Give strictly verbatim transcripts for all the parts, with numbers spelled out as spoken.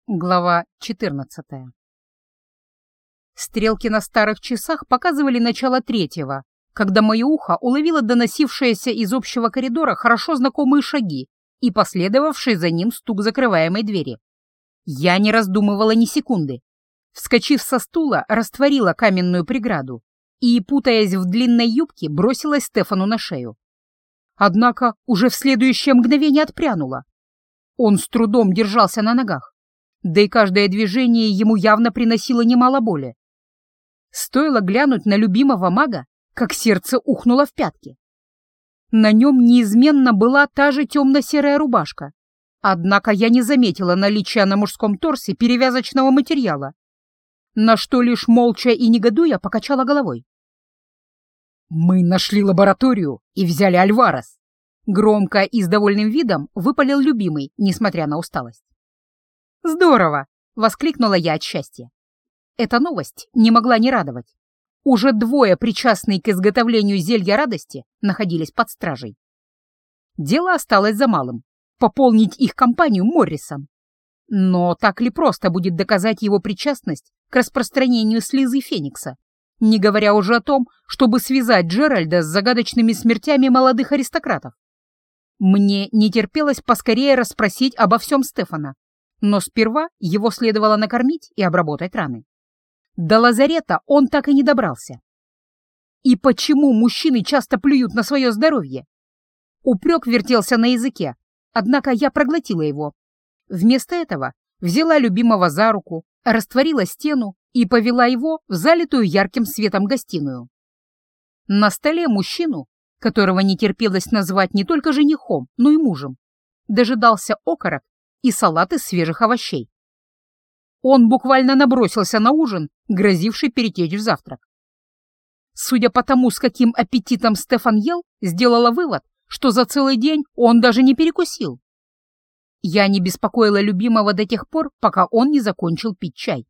Глава четырнадцатая. Стрелки на старых часах показывали начало третьего, когда мое ухо уловило доносившиеся из общего коридора хорошо знакомые шаги и последовавший за ним стук закрываемой двери. Я не раздумывала ни секунды. Вскочив со стула, растворила каменную преграду и, путаясь в длинной юбке, бросилась Стефану на шею. Однако уже в следующее мгновение отпрянула. Он с трудом держался на ногах, да и каждое движение ему явно приносило немало боли. Стоило глянуть на любимого мага, как сердце ухнуло в пятки. На нем неизменно была та же темно-серая рубашка, однако я не заметила наличия на мужском торсе перевязочного материала, на что лишь молча и негодуя покачала головой. «Мы нашли лабораторию и взяли Альварес», — громко и с довольным видом выпалил любимый, несмотря на усталость. «Здорово!» — воскликнула я от счастья. Эта новость не могла не радовать. Уже двое, причастные к изготовлению зелья радости, находились под стражей. Дело осталось за малым — пополнить их компанию Моррисом. Но так ли просто будет доказать его причастность к распространению слезы Феникса, не говоря уже о том, чтобы связать Джеральда с загадочными смертями молодых аристократов? Мне не терпелось поскорее расспросить обо всем Стефана. Но сперва его следовало накормить и обработать раны. До лазарета он так и не добрался. И почему мужчины часто плюют на свое здоровье? Упрек вертелся на языке, однако я проглотила его. Вместо этого взяла любимого за руку, растворила стену и повела его в залитую ярким светом гостиную. На столе мужчину, которого не терпелось назвать не только женихом, но и мужем, дожидался окорок и салат из свежих овощей. Он буквально набросился на ужин, грозивший перетечь в завтрак. Судя по тому, с каким аппетитом Стефан ел, сделала вывод, что за целый день он даже не перекусил. Я не беспокоила любимого до тех пор, пока он не закончил пить чай.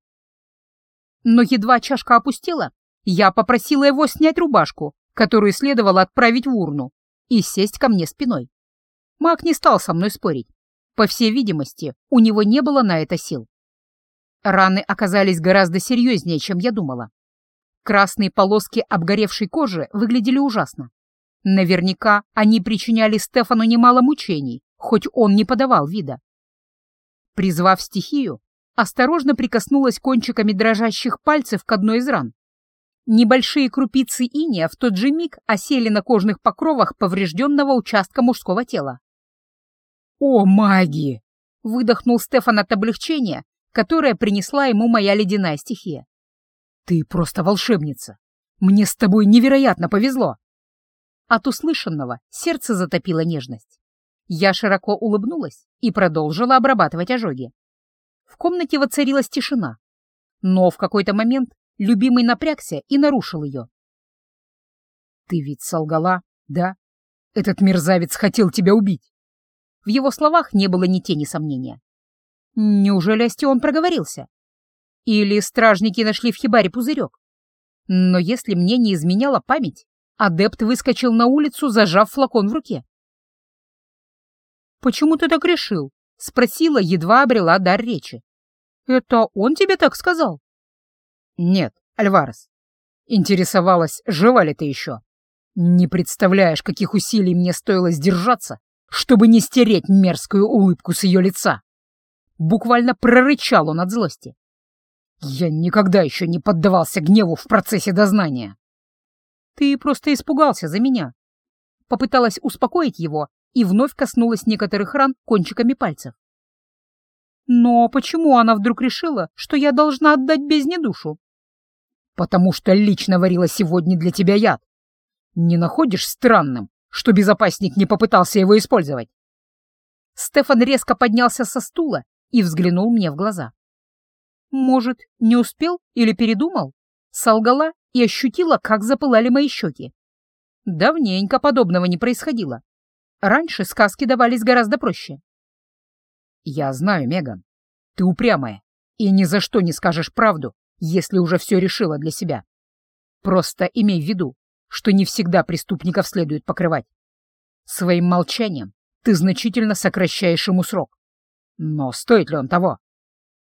Но едва чашка опустела, я попросила его снять рубашку, которую следовало отправить в урну, и сесть ко мне спиной. Маг не стал со мной спорить. По всей видимости, у него не было на это сил. Раны оказались гораздо серьезнее, чем я думала. Красные полоски обгоревшей кожи выглядели ужасно. Наверняка они причиняли Стефану немало мучений, хоть он не подавал вида. Призвав стихию, осторожно прикоснулась кончиками дрожащих пальцев к одной из ран. Небольшие крупицы инея в тот же миг осели на кожных покровах поврежденного участка мужского тела. «О, маги!» — выдохнул Стефан от облегчения, которое принесла ему моя ледяная стихия. «Ты просто волшебница! Мне с тобой невероятно повезло!» От услышанного сердце затопило нежность. Я широко улыбнулась и продолжила обрабатывать ожоги. В комнате воцарилась тишина, но в какой-то момент любимый напрягся и нарушил ее. «Ты ведь солгала, да? Этот мерзавец хотел тебя убить!» В его словах не было ни тени сомнения. Неужели Астион проговорился? Или стражники нашли в хибаре пузырек? Но если мне не изменяла память, адепт выскочил на улицу, зажав флакон в руке. «Почему ты так решил?» — спросила, едва обрела дар речи. «Это он тебе так сказал?» «Нет, Альварес. Интересовалась, жива ли ты еще. Не представляешь, каких усилий мне стоило сдержаться, чтобы не стереть мерзкую улыбку с ее лица!» Буквально прорычал он от злости. «Я никогда еще не поддавался гневу в процессе дознания». «Ты просто испугался за меня». Попыталась успокоить его и вновь коснулась некоторых ран кончиками пальцев. «Но почему она вдруг решила, что я должна отдать бездне душу?» «Потому что лично варила сегодня для тебя яд. Не находишь странным, что безопасник не попытался его использовать?» Стефан резко поднялся со стула и взглянул мне в глаза. «Может, не успел или передумал?» Солгала и ощутила, как запылали мои щеки. Давненько подобного не происходило. Раньше сказки давались гораздо проще. «Я знаю, Меган, ты упрямая и ни за что не скажешь правду, если уже все решила для себя. Просто имей в виду, что не всегда преступников следует покрывать. Своим молчанием ты значительно сокращаешь ему срок. Но стоит ли он того?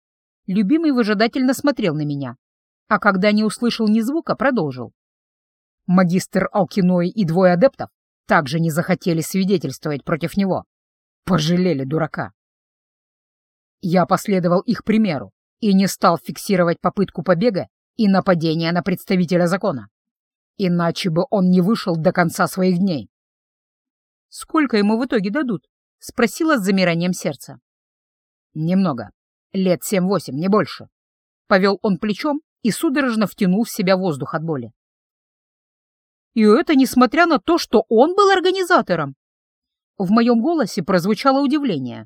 Любимый выжидательно смотрел на меня, а когда не услышал ни звука, продолжил. Магистр Алкиной и двое адептов также не захотели свидетельствовать против него. Пожалели дурака. Я последовал их примеру и не стал фиксировать попытку побега и нападения на представителя закона. Иначе бы он не вышел до конца своих дней. «Сколько ему в итоге дадут?» — спросила с замиранием сердца. «Немного. Лет семь-восемь, не больше». Повел он плечом и судорожно втянул в себя воздух от боли. И это несмотря на то, что он был организатором. В моем голосе прозвучало удивление.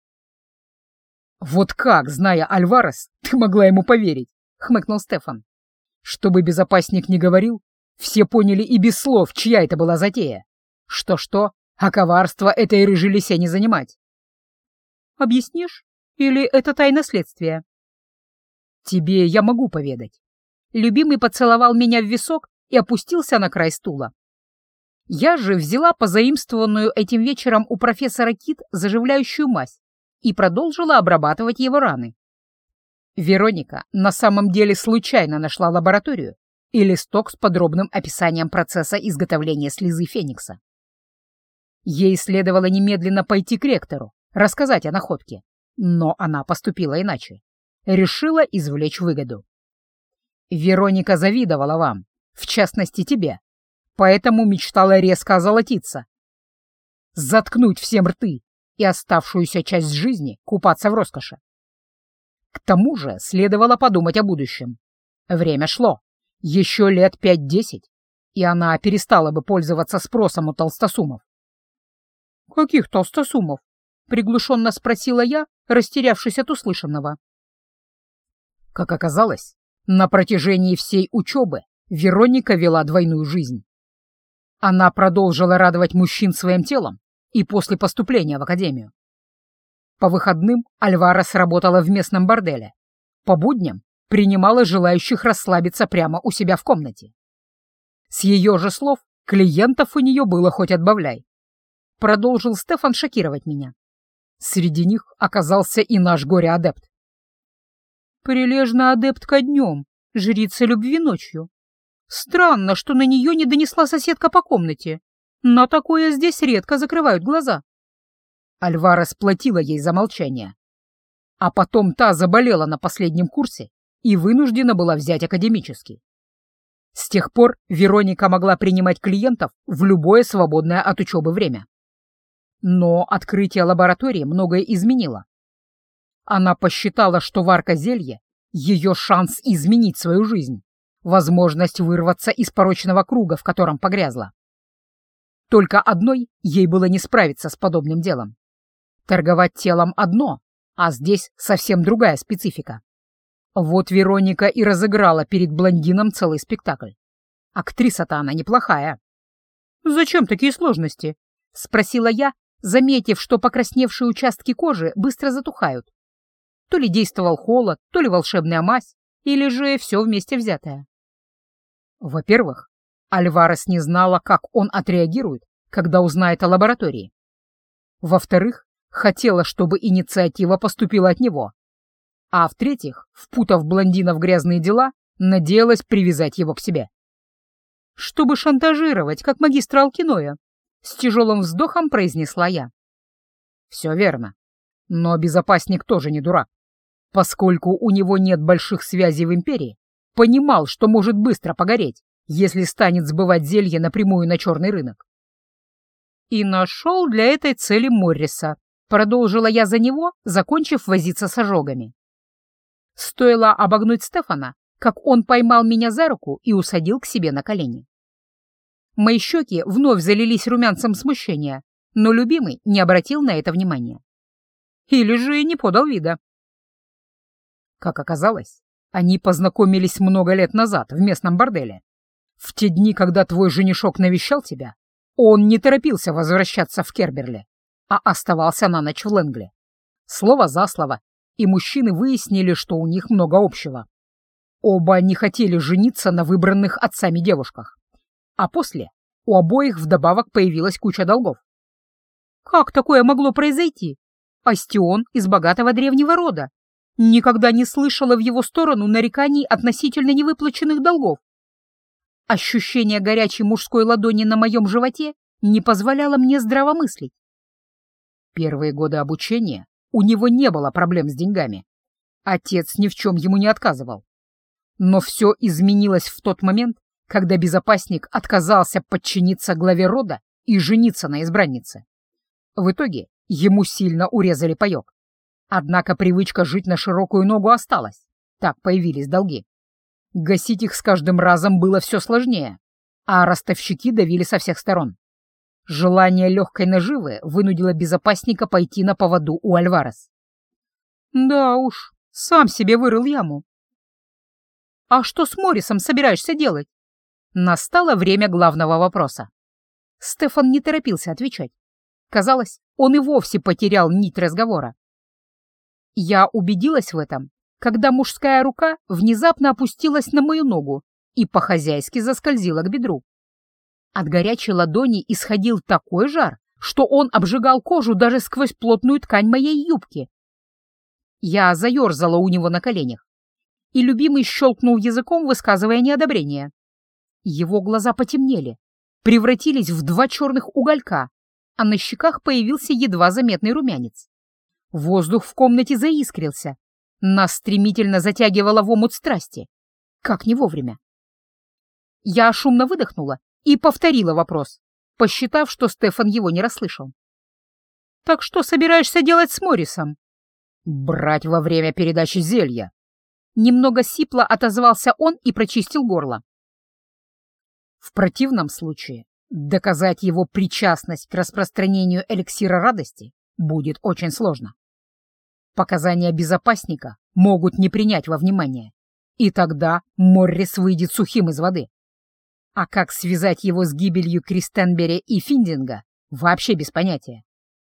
«Вот как, зная Альварес, ты могла ему поверить?» — хмыкнул Стефан. «Чтобы безопасник не говорил, все поняли и без слов, чья это была затея. Что-что, а коварство этой рыжей лисе не занимать». «Объяснишь? Или это тайна следствия?» «Тебе я могу поведать». Любимый поцеловал меня в висок и опустился на край стула. Я же взяла позаимствованную этим вечером у профессора Кит заживляющую мазь и продолжила обрабатывать его раны. Вероника на самом деле случайно нашла лабораторию и листок с подробным описанием процесса изготовления слезы Феникса. Ей следовало немедленно пойти к ректору, рассказать о находке, но она поступила иначе. Решила извлечь выгоду. Вероника завидовала вам, в частности тебе, поэтому мечтала резко озолотиться. Заткнуть всем рты и оставшуюся часть жизни купаться в роскоши. К тому же следовало подумать о будущем. Время шло, еще лет пять-десять, и она перестала бы пользоваться спросом у толстосумов. «Каких толстосумов?» — приглушенно спросила я, растерявшись от услышанного. Как оказалось, на протяжении всей учебы Вероника вела двойную жизнь. Она продолжила радовать мужчин своим телом и после поступления в академию. По выходным Альварес работала в местном борделе. По будням принимала желающих расслабиться прямо у себя в комнате. С ее же слов, клиентов у нее было хоть отбавляй. Продолжил Стефан шокировать меня. Среди них оказался и наш горе-адепт. Прилежная адептка днем, жрица любви ночью. Странно, что на нее не донесла соседка по комнате. На такое здесь редко закрывают глаза. Альварес платила ей за молчание. А потом та заболела на последнем курсе и вынуждена была взять академический. С тех пор Вероника могла принимать клиентов в любое свободное от учебы время. Но открытие лаборатории многое изменило. Она посчитала, что варка зелья — ее шанс изменить свою жизнь, возможность вырваться из порочного круга, в котором погрязла. Только одной ей было не справиться с подобным делом. Торговать телом одно, а здесь совсем другая специфика. Вот Вероника и разыграла перед блондином целый спектакль. Актриса-то она неплохая. «Зачем такие сложности?» — спросила я, заметив, что покрасневшие участки кожи быстро затухают. То ли действовал холод, то ли волшебная мазь, или же все вместе взятое. Во-первых, Альварес не знала, как он отреагирует, когда узнает о лаборатории. Во-вторых, хотела, чтобы инициатива поступила от него. А в-третьих, впутав блондина в грязные дела, надеялась привязать его к себе. «Чтобы шантажировать, как магистра Алкиноя», — с тяжелым вздохом произнесла я. «Все верно. Но безопасник тоже не дурак. Поскольку у него нет больших связей в империи, понимал, что может быстро погореть, если станет сбывать зелье напрямую на черный рынок. И нашел для этой цели Морриса», — продолжила я за него, закончив возиться с ожогами. Стоило обогнуть Стефана, как он поймал меня за руку и усадил к себе на колени. Мои щеки вновь залились румянцем смущения, но любимый не обратил на это внимания. Или же не подал вида. Как оказалось, они познакомились много лет назад в местном борделе. В те дни, когда твой женишок навещал тебя, он не торопился возвращаться в Керберле, а оставался на ночь в Лэнгле. Слово за слово, и мужчины выяснили, что у них много общего. Оба не хотели жениться на выбранных отцами девушках. А после у обоих вдобавок появилась куча долгов. Как такое могло произойти? Астион из богатого древнего рода. никогда не слышала в его сторону нареканий относительно невыплаченных долгов. Ощущение горячей мужской ладони на моем животе не позволяло мне здраво мыслить. Первые годы обучения у него не было проблем с деньгами. Отец ни в чем ему не отказывал. Но все изменилось в тот момент, когда безопасник отказался подчиниться главе рода и жениться на избраннице. В итоге ему сильно урезали паёк. Однако привычка жить на широкую ногу осталась. Так появились долги. Гасить их с каждым разом было все сложнее, а ростовщики давили со всех сторон. Желание легкой наживы вынудило безопасника пойти на поводу у Альварес. Да уж, сам себе вырыл яму. А что с Моррисом собираешься делать? Настало время главного вопроса. Стефан не торопился отвечать. Казалось, он и вовсе потерял нить разговора. Я убедилась в этом, когда мужская рука внезапно опустилась на мою ногу и по-хозяйски заскользила к бедру. От горячей ладони исходил такой жар, что он обжигал кожу даже сквозь плотную ткань моей юбки. Я заерзала у него на коленях, и любимый щелкнул языком, высказывая неодобрение. Его глаза потемнели, превратились в два черных уголька, а на щеках появился едва заметный румянец. Воздух в комнате заискрился. Нас стремительно затягивало в омут страсти. Как не вовремя. Я шумно выдохнула и повторила вопрос, посчитав, что Стефан его не расслышал. «Так что собираешься делать с Моррисом?» «Брать во время передачи зелья». Немного сипло отозвался он и прочистил горло. В противном случае доказать его причастность к распространению эликсира радости будет очень сложно. Показания безопасника могут не принять во внимание, и тогда Моррис выйдет сухим из воды. А как связать его с гибелью Кристенбери и Финдинга, вообще без понятия.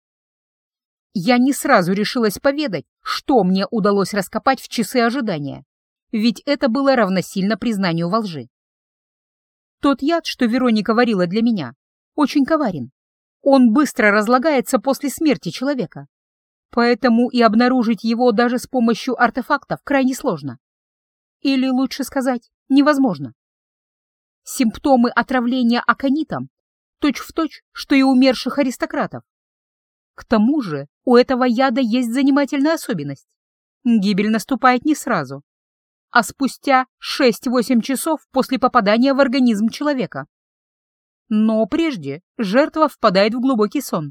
Я не сразу решилась поведать, что мне удалось раскопать в часы ожидания, ведь это было равносильно признанию во лжи. Тот яд, что Вероника варила для меня, очень коварен. Он быстро разлагается после смерти человека, поэтому и обнаружить его даже с помощью артефактов крайне сложно. Или, лучше сказать, невозможно. Симптомы отравления аконитом точь-в-точь, что и умерших аристократов. К тому же у этого яда есть занимательная особенность. Гибель наступает не сразу, а спустя шесть-восемь часов после попадания в организм человека. Но прежде жертва впадает в глубокий сон.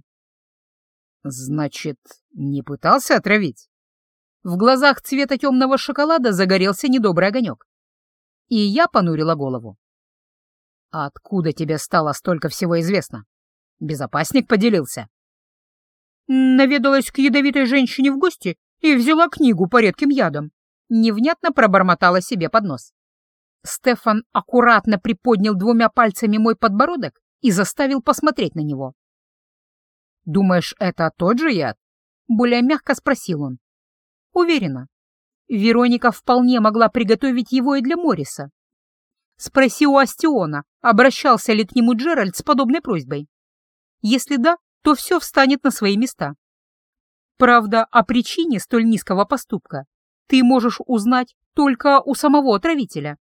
«Значит, не пытался отравить?» В глазах цвета темного шоколада загорелся недобрый огонек. И я понурила голову. «А откуда тебе стало столько всего известно? Безопасник поделился?» Наведалась к ядовитой женщине в гости и взяла книгу по редким ядам. Невнятно пробормотала себе под нос. Стефан аккуратно приподнял двумя пальцами мой подбородок и заставил посмотреть на него. «Думаешь, это тот же яд?» — более мягко спросил он. «Уверена. Вероника вполне могла приготовить его и для Морриса. Спроси у Астиона, обращался ли к нему Джеральд с подобной просьбой. Если да, то все встанет на свои места. Правда, о причине столь низкого поступка ты можешь узнать только у самого отравителя.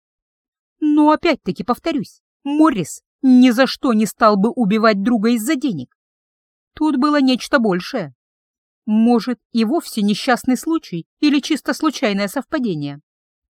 Но опять-таки повторюсь, Моррис ни за что не стал бы убивать друга из-за денег. Тут было нечто большее. Может, и вовсе несчастный случай или чисто случайное совпадение.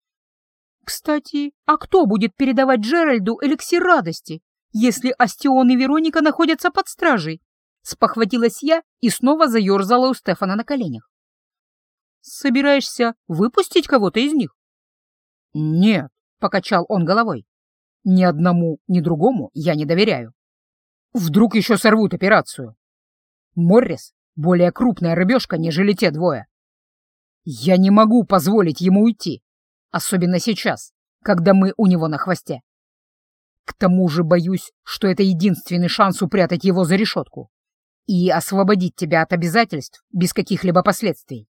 Кстати, а кто будет передавать Джеральду эликсир радости, если Астион и Вероника находятся под стражей? Спохватилась я и снова заерзала у Стефана на коленях. Собираешься выпустить кого-то из них? Нет, покачал он головой. Ни одному, ни другому я не доверяю. Вдруг еще сорвут операцию. Моррис — более крупная рыбешка, нежели те двое. Я не могу позволить ему уйти, особенно сейчас, когда мы у него на хвосте. К тому же боюсь, что это единственный шанс упрятать его за решетку и освободить тебя от обязательств без каких-либо последствий.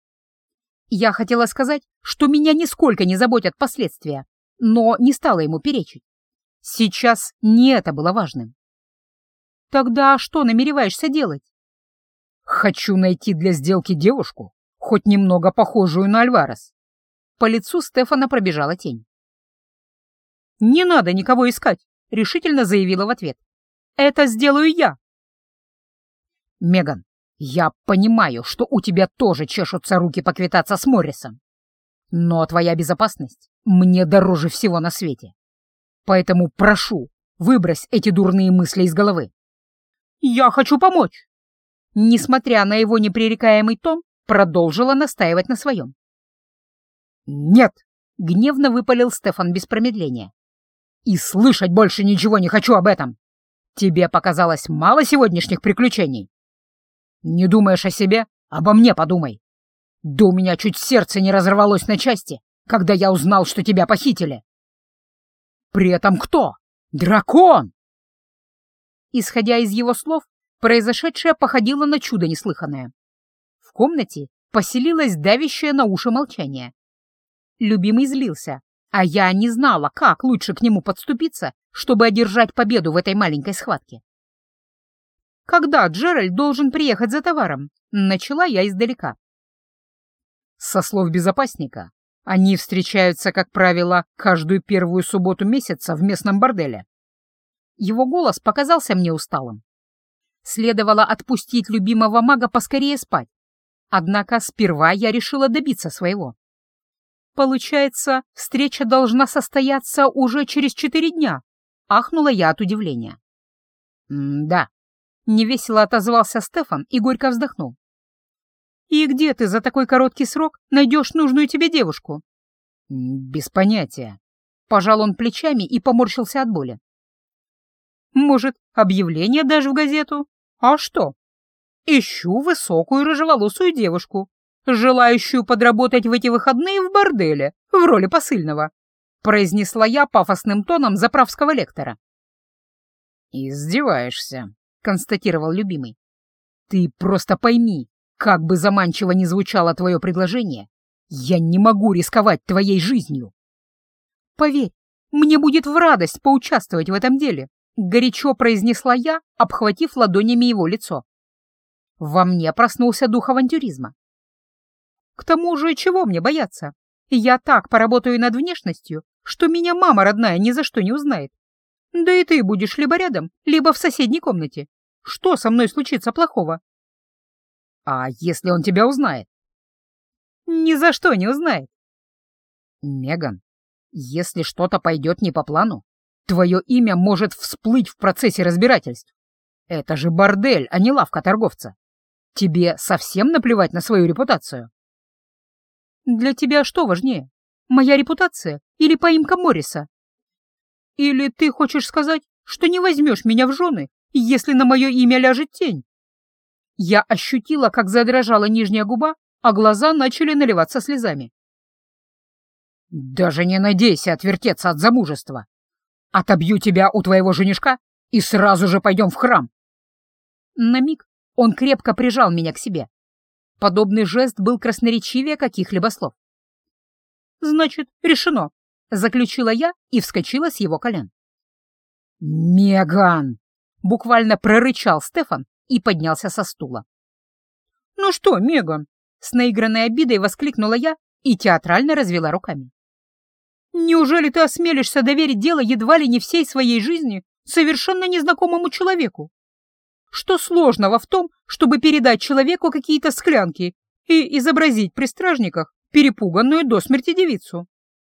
Я хотела сказать, что меня нисколько не заботят последствия, но не стала ему перечить. Сейчас не это было важным. Тогда что намереваешься делать? Хочу найти для сделки девушку, хоть немного похожую на Альварес. По лицу Стефана пробежала тень. «Не надо никого искать», — решительно заявила в ответ. «Это сделаю я». «Меган, я понимаю, что у тебя тоже чешутся руки поквитаться с Моррисом. Но твоя безопасность мне дороже всего на свете. Поэтому прошу, выбрось эти дурные мысли из головы». «Я хочу помочь!» Несмотря на его непререкаемый тон, продолжила настаивать на своем. «Нет!» — гневно выпалил Стефан без промедления. «И слышать больше ничего не хочу об этом! Тебе показалось мало сегодняшних приключений? Не думаешь о себе? Обо мне подумай! Да у меня чуть сердце не разорвалось на части, когда я узнал, что тебя похитили! При этом кто? Дракон!» Исходя из его слов, произошедшее походило на чудо неслыханное. В комнате поселилось давящее на уши молчание. Любимый злился, а я не знала, как лучше к нему подступиться, чтобы одержать победу в этой маленькой схватке. «Когда Джеральд должен приехать за товаром?» — начала я издалека. Со слов безопасника, они встречаются, как правило, каждую первую субботу месяца в местном борделе. Его голос показался мне усталым. Следовало отпустить любимого мага поскорее спать. Однако сперва я решила добиться своего. Получается, встреча должна состояться уже через четыре дня. Ахнула я от удивления. «М-да», — невесело отозвался Стефан и горько вздохнул. «И где ты за такой короткий срок найдешь нужную тебе девушку?» «Без понятия». Пожал он плечами и поморщился от боли. «Может, объявление дашь в газету? А что? Ищу высокую рыжеволосую девушку, желающую подработать в эти выходные в борделе в роли посыльного», произнесла я пафосным тоном заправского лектора. «Издеваешься», — констатировал любимый. «Ты просто пойми, как бы заманчиво ни звучало твое предложение, я не могу рисковать твоей жизнью». «Поверь, мне будет в радость поучаствовать в этом деле», — горячо произнесла я, обхватив ладонями его лицо. Во мне проснулся дух авантюризма. «К тому же, чего мне бояться? Я так поработаю над внешностью, что меня мама родная ни за что не узнает. Да и ты будешь либо рядом, либо в соседней комнате. Что со мной случится плохого?» «А если он тебя узнает?» «Ни за что не узнает». «Меган, если что-то пойдет не по плану, твое имя может всплыть в процессе разбирательств. Это же бордель, а не лавка торговца. Тебе совсем наплевать на свою репутацию?» «Для тебя что важнее, моя репутация или поимка Морриса? Или ты хочешь сказать, что не возьмешь меня в жены, если на мое имя ляжет тень?» Я ощутила, как задрожала нижняя губа, а глаза начали наливаться слезами. «Даже не надейся отвертеться от замужества. Отобью тебя у твоего женишка и сразу же пойдем в храм». На миг он крепко прижал меня к себе. Подобный жест был красноречивее каких-либо слов. «Значит, решено», — заключила я и вскочила с его колен. «Меган!» — буквально прорычал Стефан и поднялся со стула. «Ну что, Меган?» — с наигранной обидой воскликнула я и театрально развела руками. «Неужели ты осмелишься доверить дело едва ли не всей своей жизни совершенно незнакомому человеку? Что сложного в том, чтобы передать человеку какие-то склянки и изобразить при стражниках перепуганную до смерти девицу?»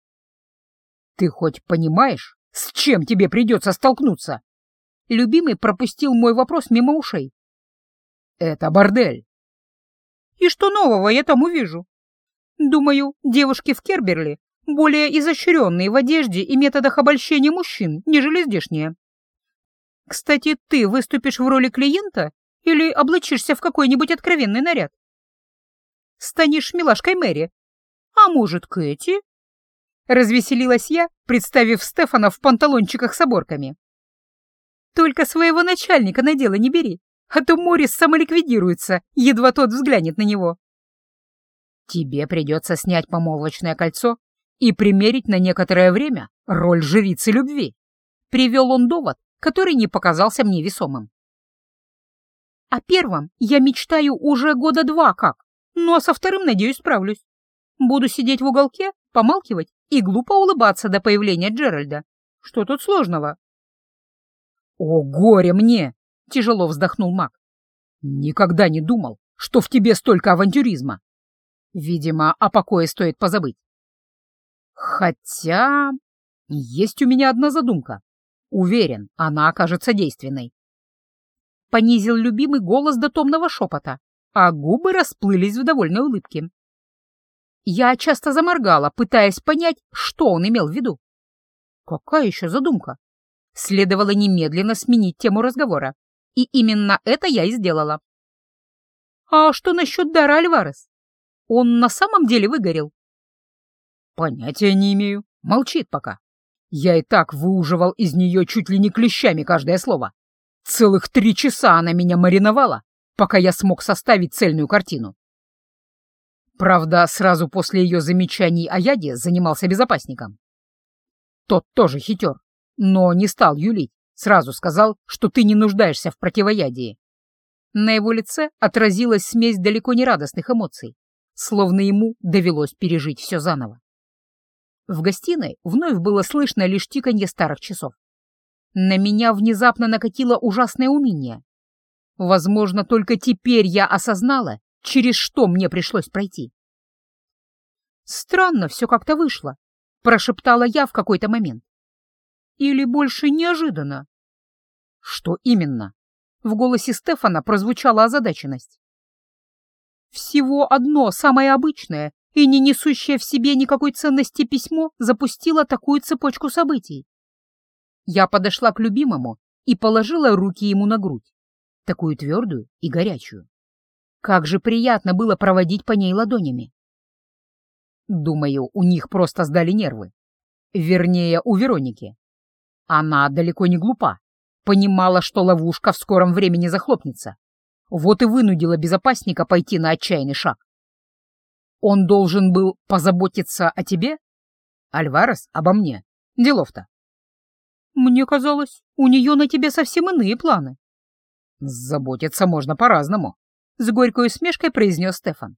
«Ты хоть понимаешь, с чем тебе придется столкнуться?» Любимый пропустил мой вопрос мимо ушей. «Это бордель». «И что нового я там увижу? Думаю, девушки в Керберли более изощренные в одежде и методах обольщения мужчин, нежели здешние. Кстати, ты выступишь в роли клиента или облачишься в какой-нибудь откровенный наряд? Станешь милашкой Мэри? А может, Кэти?» Развеселилась я, представив Стефана в панталончиках с оборками. «Только своего начальника на дело не бери, а то Моррис самоликвидируется, едва тот взглянет на него». «Тебе придется снять помолвочное кольцо и примерить на некоторое время роль жрицы любви», — привел он довод, который не показался мне весомым. «О первом я мечтаю уже года два как», Ну а со вторым, надеюсь, справлюсь. Буду сидеть в уголке, помалкивать и глупо улыбаться до появления Джеральда. Что тут сложного? «О, горе мне!» — тяжело вздохнул маг. «Никогда не думал, что в тебе столько авантюризма. Видимо, о покое стоит позабыть. Хотя есть у меня одна задумка. Уверен, она окажется действенной». Понизил любимый голос до томного шепота, а губы расплылись в довольной улыбке. Я часто заморгала, пытаясь понять, что он имел в виду. Какая еще задумка? Следовало немедленно сменить тему разговора, и именно это я и сделала. «А что насчет дара Альварес? Он на самом деле выгорел?» «Понятия не имею. Молчит пока. Я и так выуживал из нее чуть ли не клещами каждое слово. Целых три часа она меня мариновала, пока я смог составить цельную картину. Правда, сразу после ее замечаний о яде занимался безопасником. Тот тоже хитер, но не стал юлить, сразу сказал, что ты не нуждаешься в противоядии». На его лице отразилась смесь далеко не радостных эмоций, словно ему довелось пережить все заново. В гостиной вновь было слышно лишь тиканье старых часов. На меня внезапно накатило ужасное уныние. Возможно, только теперь я осознала, через что мне пришлось пройти. «Странно все как-то вышло», — прошептала я в какой-то момент. «Или больше неожиданно?» «Что именно?» В голосе Стефана прозвучала озадаченность. Всего одно, самое обычное и не несущее в себе никакой ценности письмо запустило такую цепочку событий. Я подошла к любимому и положила руки ему на грудь, такую твердую и горячую. Как же приятно было проводить по ней ладонями. Думаю, у них просто сдали нервы. Вернее, у Вероники. Она далеко не глупа. Понимала, что ловушка в скором времени захлопнется. Вот и вынудила безопасника пойти на отчаянный шаг. Он должен был позаботиться о тебе? Альварес обо мне. Делов-то. Мне казалось, у нее на тебе совсем иные планы. Заботиться можно по-разному, — с горькой усмешкой произнес Стефан.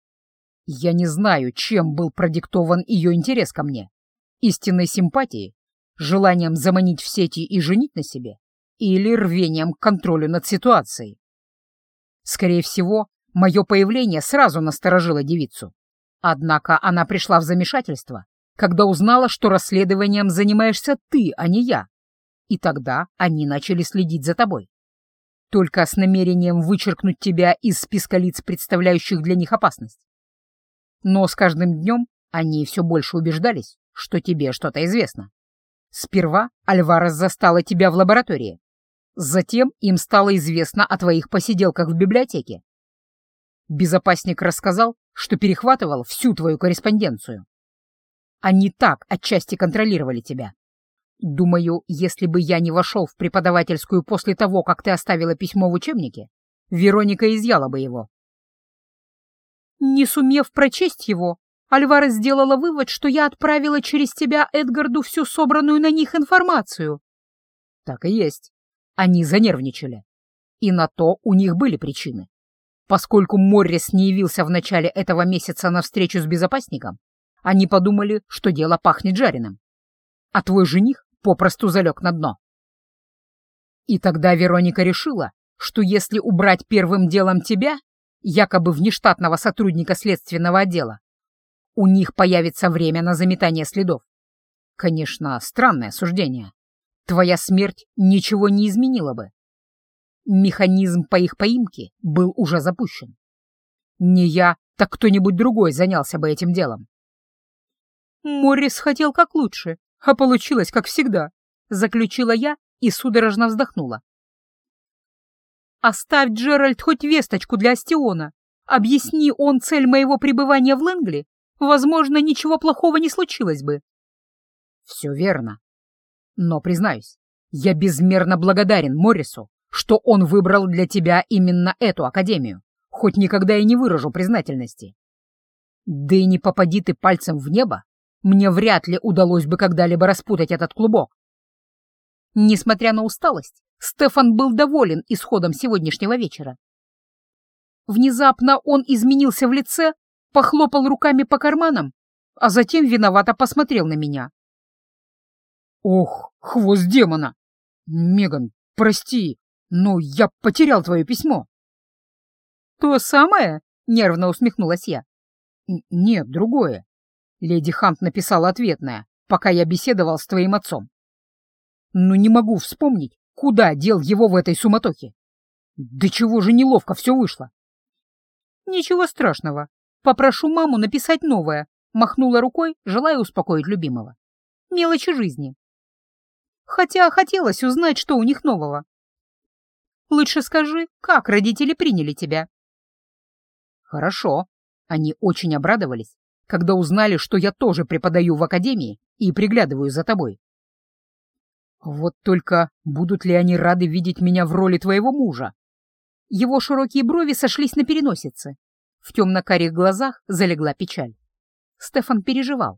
Я не знаю, чем был продиктован ее интерес ко мне. Истинной симпатией, желанием заманить в сети и женить на себе, или рвением к контролю над ситуацией. Скорее всего, мое появление сразу насторожило девицу. Однако она пришла в замешательство, когда узнала, что расследованием занимаешься ты, а не я. И тогда они начали следить за тобой. Только с намерением вычеркнуть тебя из списка лиц, представляющих для них опасность. Но с каждым днем они все больше убеждались, что тебе что-то известно. Сперва Альварес застала тебя в лаборатории. Затем им стало известно о твоих посиделках в библиотеке. Безопасник рассказал, что перехватывал всю твою корреспонденцию. Они так отчасти контролировали тебя. Думаю, если бы я не вошел в преподавательскую после того, как ты оставила письмо в учебнике, Вероника изъяла бы его. Не сумев прочесть его, Альварес сделала вывод, что я отправила через тебя Эдгарду всю собранную на них информацию. Так и есть. Они занервничали. И на то у них были причины. Поскольку Моррис не явился в начале этого месяца на встречу с безопасником, они подумали, что дело пахнет жареным. А твой жених попросту залег на дно. И тогда Вероника решила, что если убрать первым делом тебя, якобы внештатного сотрудника следственного отдела, у них появится время на заметание следов. Конечно, странное суждение. Твоя смерть ничего не изменила бы. Механизм по их поимке был уже запущен. Не я, так кто-нибудь другой занялся бы этим делом. Моррис хотел как лучше, а получилось как всегда, заключила я и судорожно вздохнула. Оставь, Джеральд, хоть весточку для Астиона. Объясни он цель моего пребывания в Лэнгли, возможно, ничего плохого не случилось бы. Все верно. Но, признаюсь, я безмерно благодарен Моррису, что он выбрал для тебя именно эту академию, хоть никогда и не выражу признательности. Да и не попади ты пальцем в небо, мне вряд ли удалось бы когда-либо распутать этот клубок. Несмотря на усталость, Стефан был доволен исходом сегодняшнего вечера. Внезапно он изменился в лице, похлопал руками по карманам, а затем виновато посмотрел на меня. «Ох, хвост демона! Меган, прости, но я потерял твое письмо». «То самое?» — нервно усмехнулась я. «Нет, другое. Леди Хант написала ответное, пока я беседовал с твоим отцом. Но не могу вспомнить, куда дел его в этой суматохе. Да чего же неловко все вышло». «Ничего страшного. Попрошу маму написать новое», — махнула рукой, желая успокоить любимого. «Мелочи жизни. Хотя хотелось узнать, что у них нового. Лучше скажи, как родители приняли тебя?» «Хорошо. Они очень обрадовались, когда узнали, что я тоже преподаю в академии и приглядываю за тобой. Вот только будут ли они рады видеть меня в роли твоего мужа?» Его широкие брови сошлись на переносице. В темно-карих глазах залегла печаль. Стефан переживал.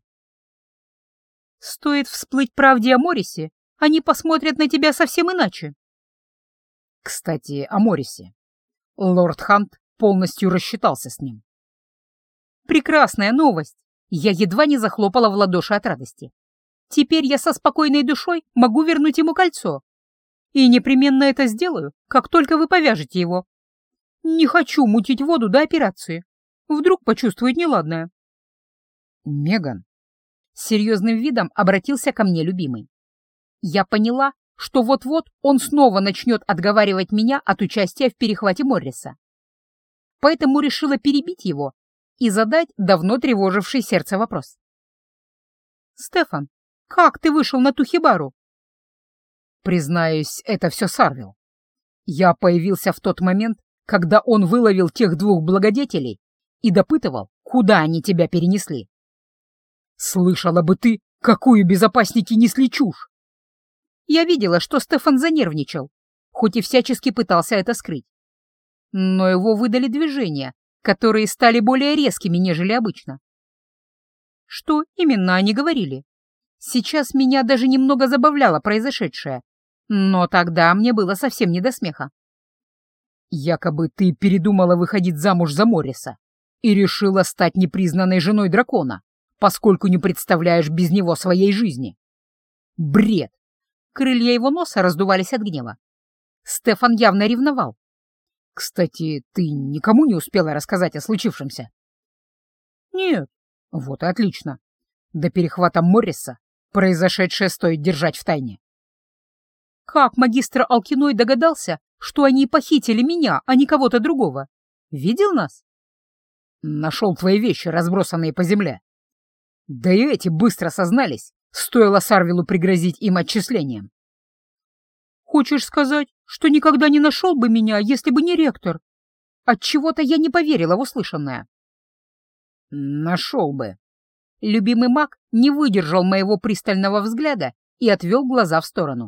«Стоит всплыть правде о Моррисе, они посмотрят на тебя совсем иначе». «Кстати, о Моррисе. Лорд Хант полностью рассчитался с ним». «Прекрасная новость!» Я едва не захлопала в ладоши от радости. «Теперь я со спокойной душой могу вернуть ему кольцо. И непременно это сделаю, как только вы повяжете его. Не хочу мутить воду до операции. Вдруг почувствует неладное». «Меган», — с серьезным видом обратился ко мне любимый. Я поняла, что вот-вот он снова начнет отговаривать меня от участия в перехвате Морриса. Поэтому решила перебить его и задать давно тревоживший сердце вопрос. «Стефан, как ты вышел на ту хибару?» «Признаюсь, это все Сарвил. Я появился в тот момент, когда он выловил тех двух благодетелей и допытывал, куда они тебя перенесли. Слышала бы ты, какую безопасники несли чушь!» Я видела, что Стефан занервничал, хоть и всячески пытался это скрыть. Но его выдали движения, которые стали более резкими, нежели обычно. Что именно они говорили? Сейчас меня даже немного забавляло произошедшее, но тогда мне было совсем не до смеха. «Якобы ты передумала выходить замуж за Морриса и решила стать непризнанной женой дракона, поскольку не представляешь без него своей жизни». Бред! Крылья его носа раздувались от гнева. Стефан явно ревновал. «Кстати, ты никому не успела рассказать о случившемся?» «Нет». «Вот и отлично. До перехвата Морриса произошедшее стоит держать в тайне». «Как магистр Алкиной догадался, что они похитили меня, а не кого-то другого? Видел нас?» «Нашел твои вещи, разбросанные по земле. Да и эти быстро сознались, стоило Сарвилу пригрозить им отчислением». «Хочешь сказать, что никогда не нашел бы меня, если бы не ректор?» Отчего-то я не поверила в услышанное. «Нашел бы». Любимый маг не выдержал моего пристального взгляда и отвел глаза в сторону.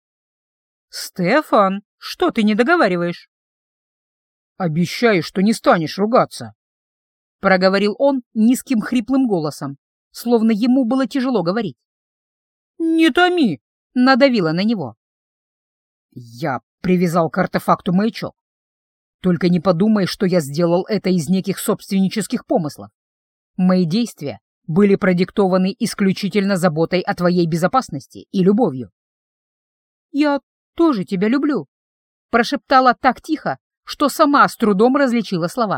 «Стефан, что ты не договариваешь?» «Обещай, что не станешь ругаться», — проговорил он низким хриплым голосом, словно ему было тяжело говорить. «Не томи!» — надавила на него. «Я привязал к артефакту маячок. Только не подумай, что я сделал это из неких собственнических помыслов. Мои действия были продиктованы исключительно заботой о твоей безопасности и любовью». «Я тоже тебя люблю», — прошептала так тихо, что сама с трудом различила слова.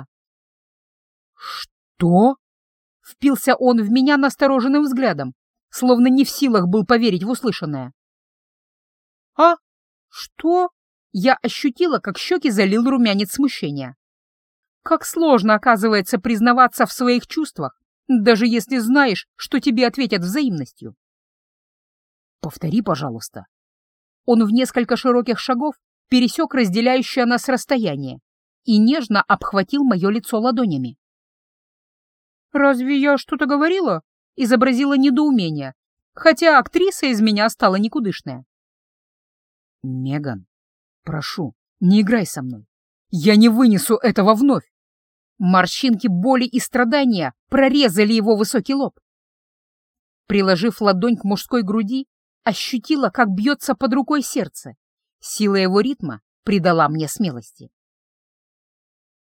«Что?» — впился он в меня настороженным взглядом, словно не в силах был поверить в услышанное. «А? Что?» Я ощутила, как щеки залил румянец смущения. Как сложно, оказывается, признаваться в своих чувствах, даже если знаешь, что тебе ответят взаимностью. «Повтори, пожалуйста». Он в несколько широких шагов пересек разделяющее нас расстояние и нежно обхватил мое лицо ладонями. «Разве я что-то говорила?» — изобразила недоумение, хотя актриса из меня стала никудышная. «Меган, прошу, не играй со мной. Я не вынесу этого вновь». Морщинки боли и страдания прорезали его высокий лоб. Приложив ладонь к мужской груди, ощутила, как бьется под рукой сердце. Сила его ритма придала мне смелости.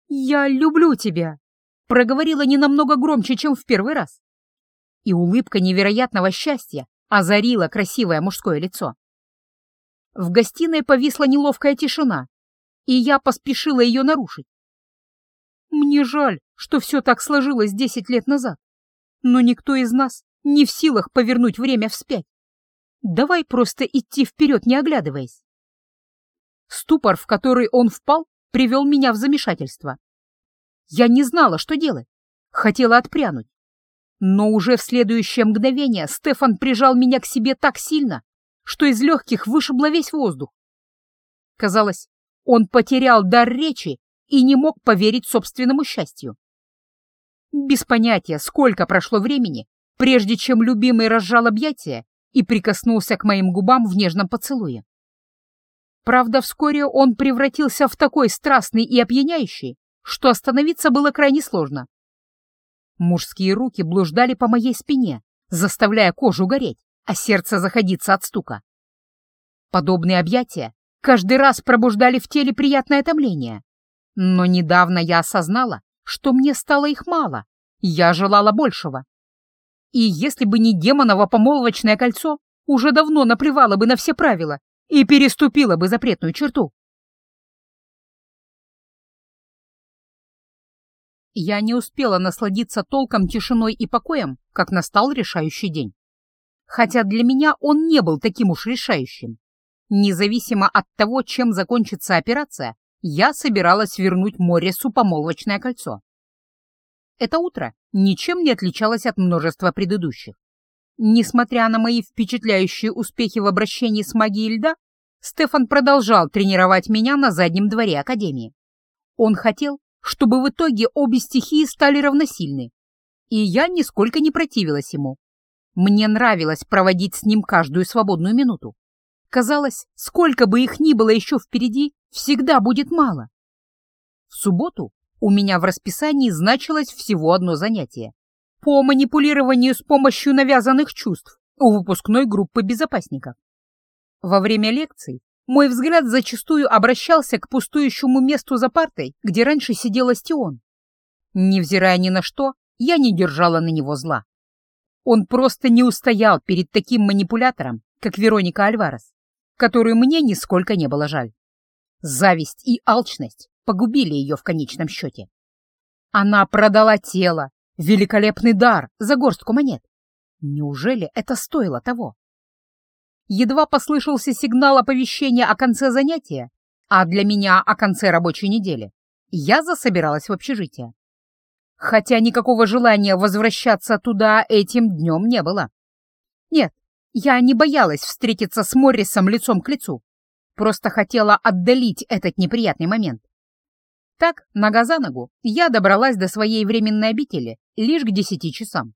«Я люблю тебя», — проговорила не намного громче, чем в первый раз. И улыбка невероятного счастья озарила красивое мужское лицо. В гостиной повисла неловкая тишина, и я поспешила ее нарушить. Мне жаль, что все так сложилось десять лет назад, но никто из нас не в силах повернуть время вспять. Давай просто идти вперед, не оглядываясь. Ступор, в который он впал, привел меня в замешательство. Я не знала, что делать, хотела отпрянуть. Но уже в следующее мгновение Стефан прижал меня к себе так сильно, что из легких вышибло весь воздух. Казалось, он потерял дар речи и не мог поверить собственному счастью. Без понятия, сколько прошло времени, прежде чем любимый разжал объятия и прикоснулся к моим губам в нежном поцелуе. Правда, вскоре он превратился в такой страстный и опьяняющий, что остановиться было крайне сложно. Мужские руки блуждали по моей спине, заставляя кожу гореть, а сердце заходиться от стука. Подобные объятия каждый раз пробуждали в теле приятное томление. Но недавно я осознала, что мне стало их мало, я желала большего. И если бы не демоново помолвочное кольцо, уже давно наплевала бы на все правила и переступила бы запретную черту. Я не успела насладиться толком тишиной и покоем, как настал решающий день. Хотя для меня он не был таким уж решающим. Независимо от того, чем закончится операция, я собиралась вернуть Моррису помолвочное кольцо. Это утро ничем не отличалось от множества предыдущих. Несмотря на мои впечатляющие успехи в обращении с магией льда, Стефан продолжал тренировать меня на заднем дворе Академии. Он хотел, чтобы в итоге обе стихии стали равносильны, и я нисколько не противилась ему. Мне нравилось проводить с ним каждую свободную минуту. Казалось, сколько бы их ни было еще впереди, всегда будет мало. В субботу у меня в расписании значилось всего одно занятие — по манипулированию с помощью навязанных чувств у выпускной группы безопасников. Во время лекций мой взгляд зачастую обращался к пустующему месту за партой, где раньше сидел Астион. Невзирая ни на что, я не держала на него зла. Он просто не устоял перед таким манипулятором, как Вероника Альварес, которую мне нисколько не было жаль. Зависть и алчность погубили ее в конечном счете. Она продала тело, великолепный дар за горстку монет. Неужели это стоило того? Едва послышался сигнал оповещения о конце занятия, а для меня о конце рабочей недели, я засобиралась в общежитие. Хотя никакого желания возвращаться туда этим днем не было. Нет, я не боялась встретиться с Моррисом лицом к лицу, просто хотела отдалить этот неприятный момент. Так, нога за ногу, я добралась до своей временной обители лишь к десяти часам.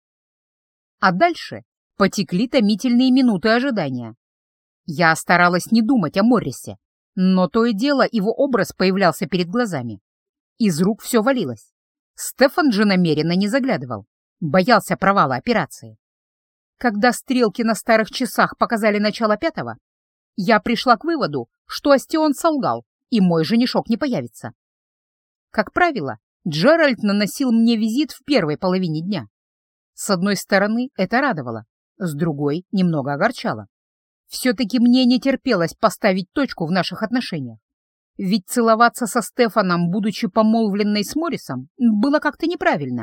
А дальше потекли томительные минуты ожидания. Я старалась не думать о Моррисе, но то и дело его образ появлялся перед глазами. Из рук все валилось. Стефан же намеренно не заглядывал, боялся провала операции. Когда стрелки на старых часах показали начало пятого, я пришла к выводу, что Астион солгал, и мой женишок не появится. Как правило, Джеральд наносил мне визит в первой половине дня. С одной стороны, это радовало, с другой — немного огорчало. Все-таки мне не терпелось поставить точку в наших отношениях. Ведь целоваться со Стефаном, будучи помолвленной с Моррисом, было как-то неправильно.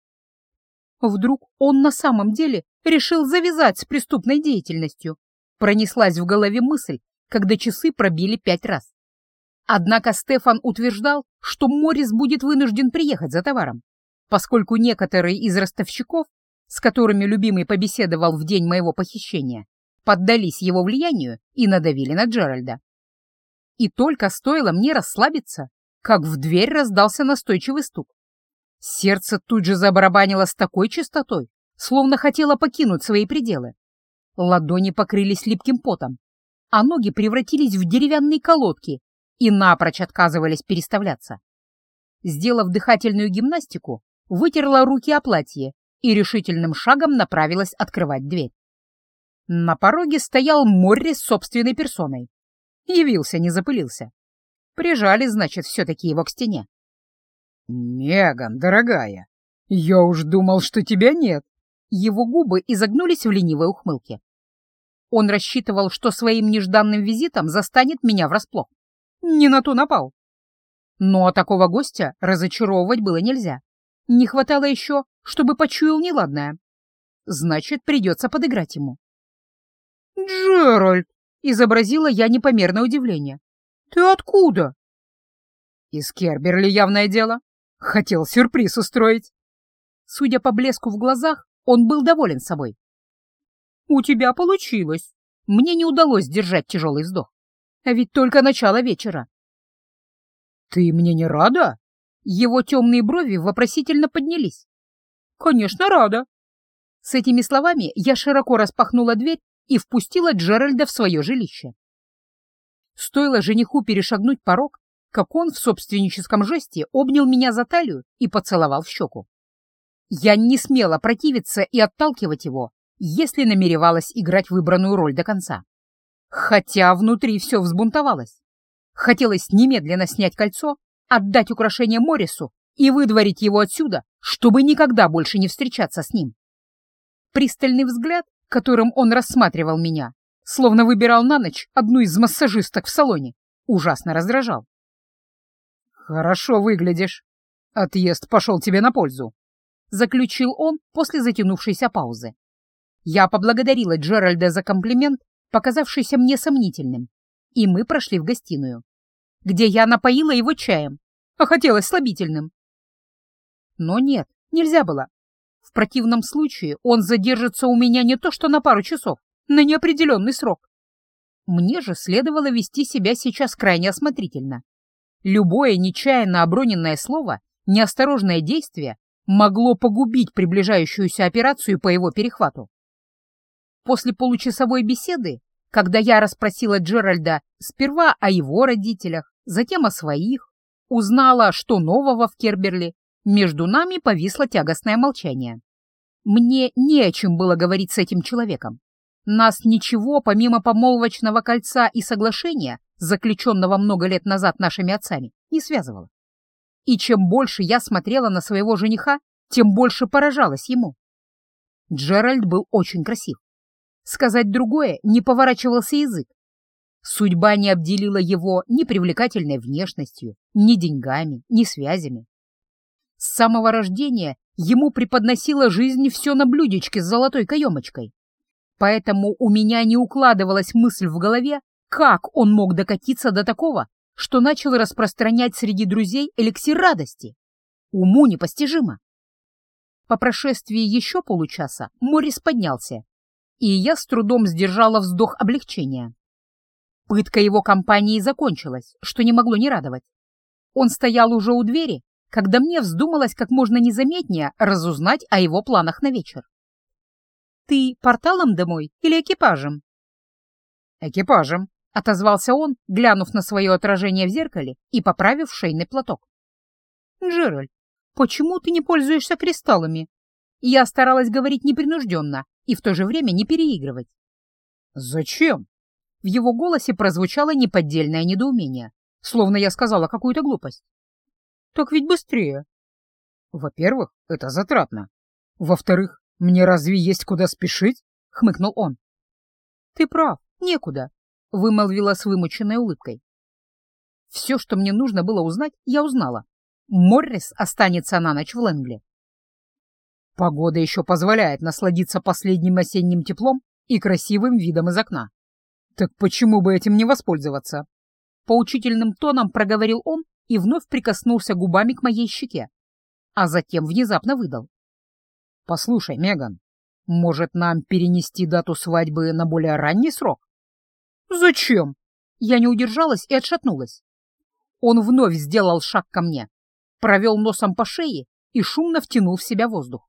Вдруг он на самом деле решил завязать с преступной деятельностью. Пронеслась в голове мысль, когда часы пробили пять раз. Однако Стефан утверждал, что Моррис будет вынужден приехать за товаром, поскольку некоторые из ростовщиков, с которыми любимый побеседовал в день моего похищения, поддались его влиянию и надавили на Джеральда. И только стоило мне расслабиться, как в дверь раздался настойчивый стук. Сердце тут же забарабанило с такой частотой, словно хотело покинуть свои пределы. Ладони покрылись липким потом, а ноги превратились в деревянные колодки и напрочь отказывались переставляться. Сделав дыхательную гимнастику, вытерла руки о платье и решительным шагом направилась открывать дверь. На пороге стоял Моррис собственной персоной. Явился, не запылился. Прижали, значит, все-таки его к стене. «Меган, дорогая, я уж думал, что тебя нет». Его губы изогнулись в ленивой ухмылке. Он рассчитывал, что своим нежданным визитом застанет меня врасплох. Не на то напал. Но такого гостя разочаровывать было нельзя. Не хватало еще, чтобы почуял неладное. Значит, придется подыграть ему. «Джеральд!» — изобразила я непомерное удивление. «Ты откуда?» «Из Керберли, явное дело. Хотел сюрприз устроить». Судя по блеску в глазах, он был доволен собой. «У тебя получилось. Мне не удалось сдержать тяжелый вздох. А ведь только начало вечера». «Ты мне не рада?» Его темные брови вопросительно поднялись. «Конечно, рада». С этими словами я широко распахнула дверь и впустила Джеральда в свое жилище. Стоило жениху перешагнуть порог, как он в собственническом жесте обнял меня за талию и поцеловал в щеку. Я не смела противиться и отталкивать его, если намеревалась играть выбранную роль до конца. Хотя внутри все взбунтовалось. Хотелось немедленно снять кольцо, отдать украшение Моррису и выдворить его отсюда, чтобы никогда больше не встречаться с ним. Пристальный взгляд, которым он рассматривал меня, словно выбирал на ночь одну из массажисток в салоне, ужасно раздражал. «Хорошо выглядишь. Отъезд пошел тебе на пользу», — заключил он после затянувшейся паузы. Я поблагодарила Джеральда за комплимент, показавшийся мне сомнительным, и мы прошли в гостиную, где я напоила его чаем, а хотелось слабительным. Но нет, нельзя было. В противном случае он задержится у меня не то что на пару часов, на неопределенный срок. Мне же следовало вести себя сейчас крайне осмотрительно. Любое нечаянно оброненное слово, неосторожное действие могло погубить приближающуюся операцию по его перехвату. После получасовой беседы, когда я расспросила Джеральда сперва о его родителях, затем о своих, узнала, что нового в Керберли, между нами повисло тягостное молчание. Мне не о чем было говорить с этим человеком. Нас ничего, помимо помолвочного кольца и соглашения, заключенного много лет назад нашими отцами, не связывало. И чем больше я смотрела на своего жениха, тем больше поражалась ему. Джеральд был очень красив. Сказать другое не поворачивался язык. Судьба не обделила его ни привлекательной внешностью, ни деньгами, ни связями. С самого рождения ему преподносила жизнь все на блюдечке с золотой каемочкой. Поэтому у меня не укладывалась мысль в голове, как он мог докатиться до такого, что начал распространять среди друзей эликсир радости. Уму непостижимо. По прошествии еще получаса Моррис поднялся, и я с трудом сдержала вздох облегчения. Пытка его компании закончилась, что не могло не радовать. Он стоял уже у двери, когда мне вздумалось как можно незаметнее разузнать о его планах на вечер. «Ты порталом домой или экипажем?» «Экипажем», — отозвался он, глянув на свое отражение в зеркале и поправив шейный платок. «Джеральд, почему ты не пользуешься кристаллами?» Я старалась говорить непринужденно и в то же время не переигрывать. «Зачем?» В его голосе прозвучало неподдельное недоумение, словно я сказала какую-то глупость. «Так ведь быстрее». «Во-первых, это затратно. Во-вторых, мне разве есть куда спешить?» — хмыкнул он. «Ты прав, некуда», — вымолвила с вымученной улыбкой. Все, что мне нужно было узнать, я узнала. Моррис останется на ночь в Лэнгли. Погода еще позволяет насладиться последним осенним теплом и красивым видом из окна. Так почему бы этим не воспользоваться? Поучительным тоном проговорил он и вновь прикоснулся губами к моей щеке, а затем внезапно выдал. «Послушай, Меган, может, нам перенести дату свадьбы на более ранний срок?» «Зачем?» Я не удержалась и отшатнулась. Он вновь сделал шаг ко мне, провел носом по шее и шумно втянул в себя воздух.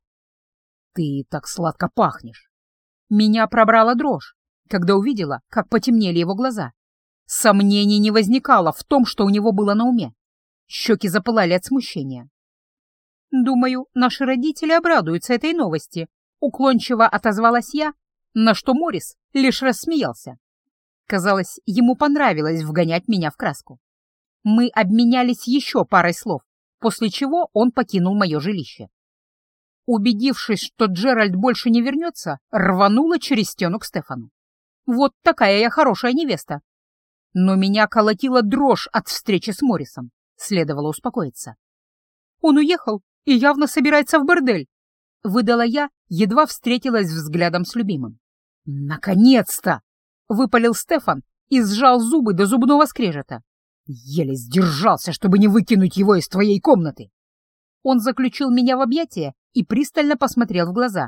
«Ты так сладко пахнешь!» Меня пробрала дрожь, когда увидела, как потемнели его глаза. Сомнений не возникало в том, что у него было на уме. Щеки запылали от смущения. «Думаю, наши родители обрадуются этой новости», — уклончиво отозвалась я, на что Моррис лишь рассмеялся. Казалось, ему понравилось вгонять меня в краску. Мы обменялись еще парой слов, после чего он покинул мое жилище. Убедившись, что Джеральд больше не вернется, рванула через стену к Стефану. Вот такая я хорошая невеста. Но меня колотила дрожь от встречи с Моррисом. Следовало успокоиться. Он уехал и явно собирается в бордель, выдала я, едва встретилась взглядом с любимым. «Наконец-то!» — выпалил Стефан и сжал зубы до зубного скрежета. «Еле сдержался, чтобы не выкинуть его из твоей комнаты!» Он заключил меня в объятия и пристально посмотрел в глаза.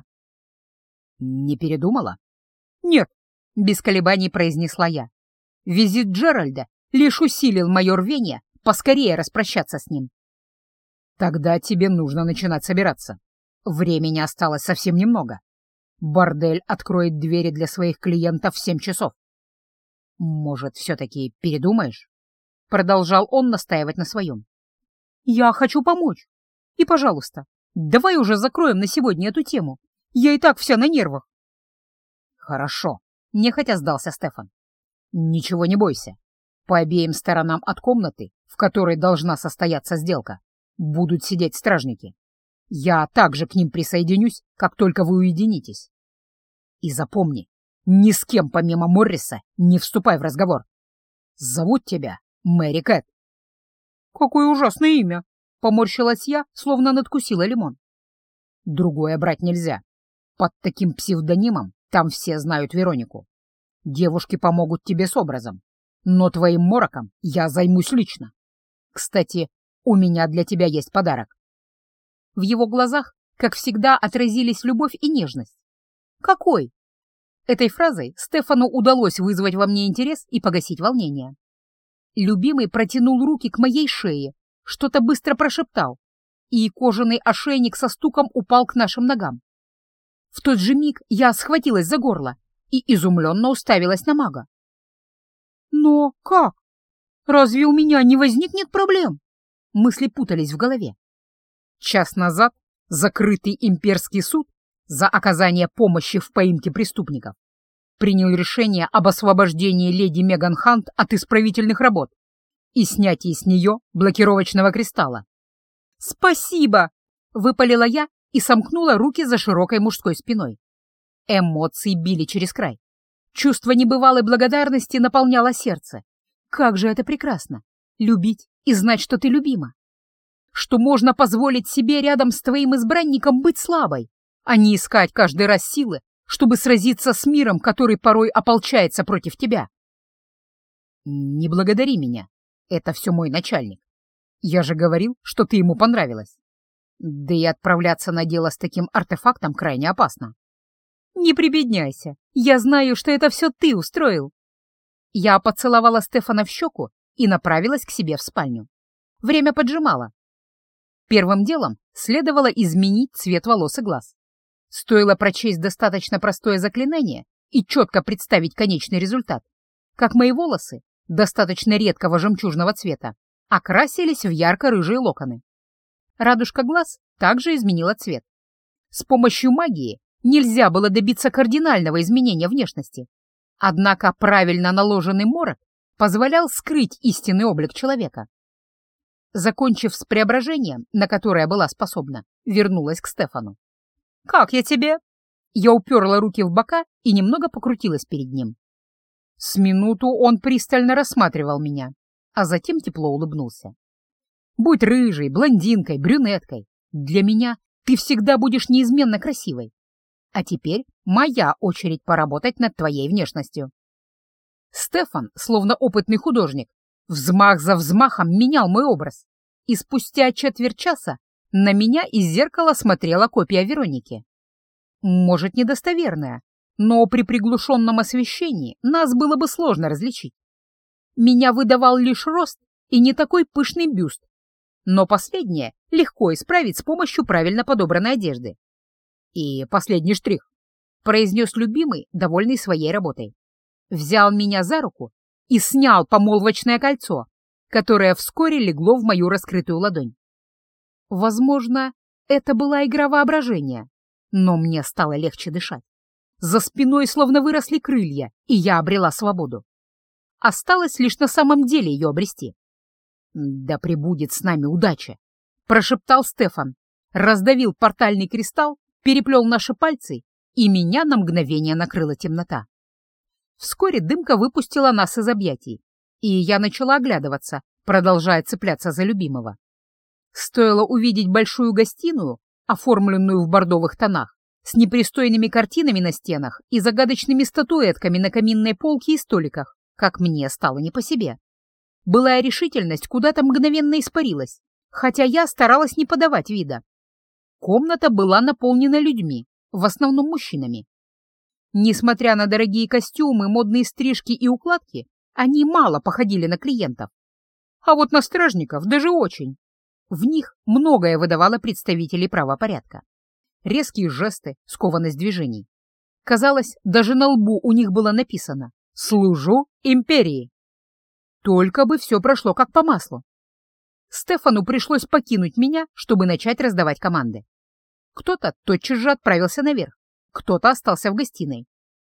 «Не передумала?» «Нет», — без колебаний произнесла я. Визит Джеральда лишь усилил мое рвение поскорее распрощаться с ним. «Тогда тебе нужно начинать собираться. Времени осталось совсем немного. Бордель откроет двери для своих клиентов в семь часов. Может, все-таки передумаешь?» Продолжал он настаивать на своем. «Я хочу помочь. И, пожалуйста, давай уже закроем на сегодня эту тему. Я и так вся на нервах». «Хорошо», — нехотя сдался Стефан. «Ничего не бойся. По обеим сторонам от комнаты, в которой должна состояться сделка, будут сидеть стражники. Я также к ним присоединюсь, как только вы уединитесь. И запомни, ни с кем помимо Морриса не вступай в разговор. Зовут тебя Мэри Кэт». «Какое ужасное имя!» — поморщилась я, словно надкусила лимон. «Другое брать нельзя. Под таким псевдонимом там все знают Веронику. Девушки помогут тебе с образом, но твоим мороком я займусь лично. Кстати, у меня для тебя есть подарок». В его глазах, как всегда, отразились любовь и нежность. «Какой?» Этой фразой Стефану удалось вызвать во мне интерес и погасить волнение. Любимый протянул руки к моей шее, что-то быстро прошептал, и кожаный ошейник со стуком упал к нашим ногам. В тот же миг я схватилась за горло и изумленно уставилась на мага. «Но как? Разве у меня не возникнет проблем?» Мысли путались в голове. Час назад закрытый имперский суд за оказание помощи в поимке преступников принял решение об освобождении леди Меган Хант от исправительных работ и снятии с нее блокировочного кристалла. «Спасибо!» — выпалила я и сомкнула руки за широкой мужской спиной. Эмоции били через край. Чувство небывалой благодарности наполняло сердце. Как же это прекрасно — любить и знать, что ты любима. Что можно позволить себе рядом с твоим избранником быть слабой, а не искать каждый раз силы, чтобы сразиться с миром, который порой ополчается против тебя. «Не благодари меня. Это все мой начальник. Я же говорил, что ты ему понравилась. Да и отправляться на дело с таким артефактом крайне опасно». «Не прибедняйся. Я знаю, что это все ты устроил». Я поцеловала Стефана в щеку и направилась к себе в спальню. Время поджимало. Первым делом следовало изменить цвет волос и глаз. Стоило прочесть достаточно простое заклинание и четко представить конечный результат, как мои волосы, достаточно редкого жемчужного цвета, окрасились в ярко-рыжие локоны. Радужка глаз также изменила цвет. С помощью магии нельзя было добиться кардинального изменения внешности. Однако правильно наложенный морок позволял скрыть истинный облик человека. Закончив с преображением, на которое была способна, вернулась к Стефану. «Как я тебе?» Я уперла руки в бока и немного покрутилась перед ним. С минуту он пристально рассматривал меня, а затем тепло улыбнулся. «Будь рыжей, блондинкой, брюнеткой, для меня ты всегда будешь неизменно красивой. А теперь моя очередь поработать над твоей внешностью». Стефан, словно опытный художник, взмах за взмахом менял мой образ, и спустя четверть часа на меня из зеркала смотрела копия Вероники. Может, недостоверная, но при приглушенном освещении нас было бы сложно различить. Меня выдавал лишь рост и не такой пышный бюст, но последнее легко исправить с помощью правильно подобранной одежды. «И последний штрих», — произнес любимый, довольный своей работой. Взял меня за руку и снял помолвочное кольцо, которое вскоре легло в мою раскрытую ладонь. Возможно, это была игра воображения, но мне стало легче дышать. За спиной словно выросли крылья, и я обрела свободу. Осталось лишь на самом деле ее обрести. «Да пребудет с нами удача», — прошептал Стефан, раздавил портальный кристалл, переплел наши пальцы, и меня на мгновение накрыла темнота. Вскоре дымка выпустила нас из объятий, и я начала оглядываться, продолжая цепляться за любимого. Стоило увидеть большую гостиную, оформленную в бордовых тонах, с непристойными картинами на стенах и загадочными статуэтками на каминной полке и столиках, как мне стало не по себе. Былая решительность куда-то мгновенно испарилась, хотя я старалась не подавать вида. Комната была наполнена людьми, в основном мужчинами. Несмотря на дорогие костюмы, модные стрижки и укладки, они мало походили на клиентов. А вот на стражников даже очень. В них многое выдавало представителей правопорядка. Резкие жесты, скованность движений. Казалось, даже на лбу у них было написано «Служу империи». Только бы все прошло как по маслу. Стефану пришлось покинуть меня, чтобы начать раздавать команды. Кто-то тотчас же отправился наверх, кто-то остался в гостиной.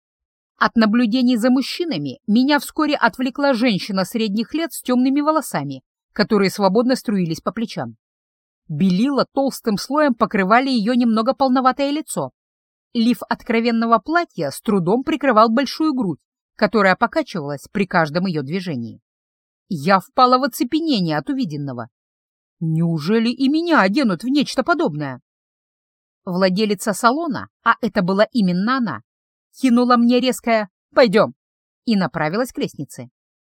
От наблюдений за мужчинами меня вскоре отвлекла женщина средних лет с темными волосами, которые свободно струились по плечам. Белила толстым слоем покрывали ее немного полноватое лицо. Лиф откровенного платья с трудом прикрывал большую грудь, которая покачивалась при каждом ее движении. Я впала в оцепенение от увиденного. Неужели и меня оденут в нечто подобное? Владелица салона, а это была именно она, кинула мне резкое «пойдем» и направилась к лестнице.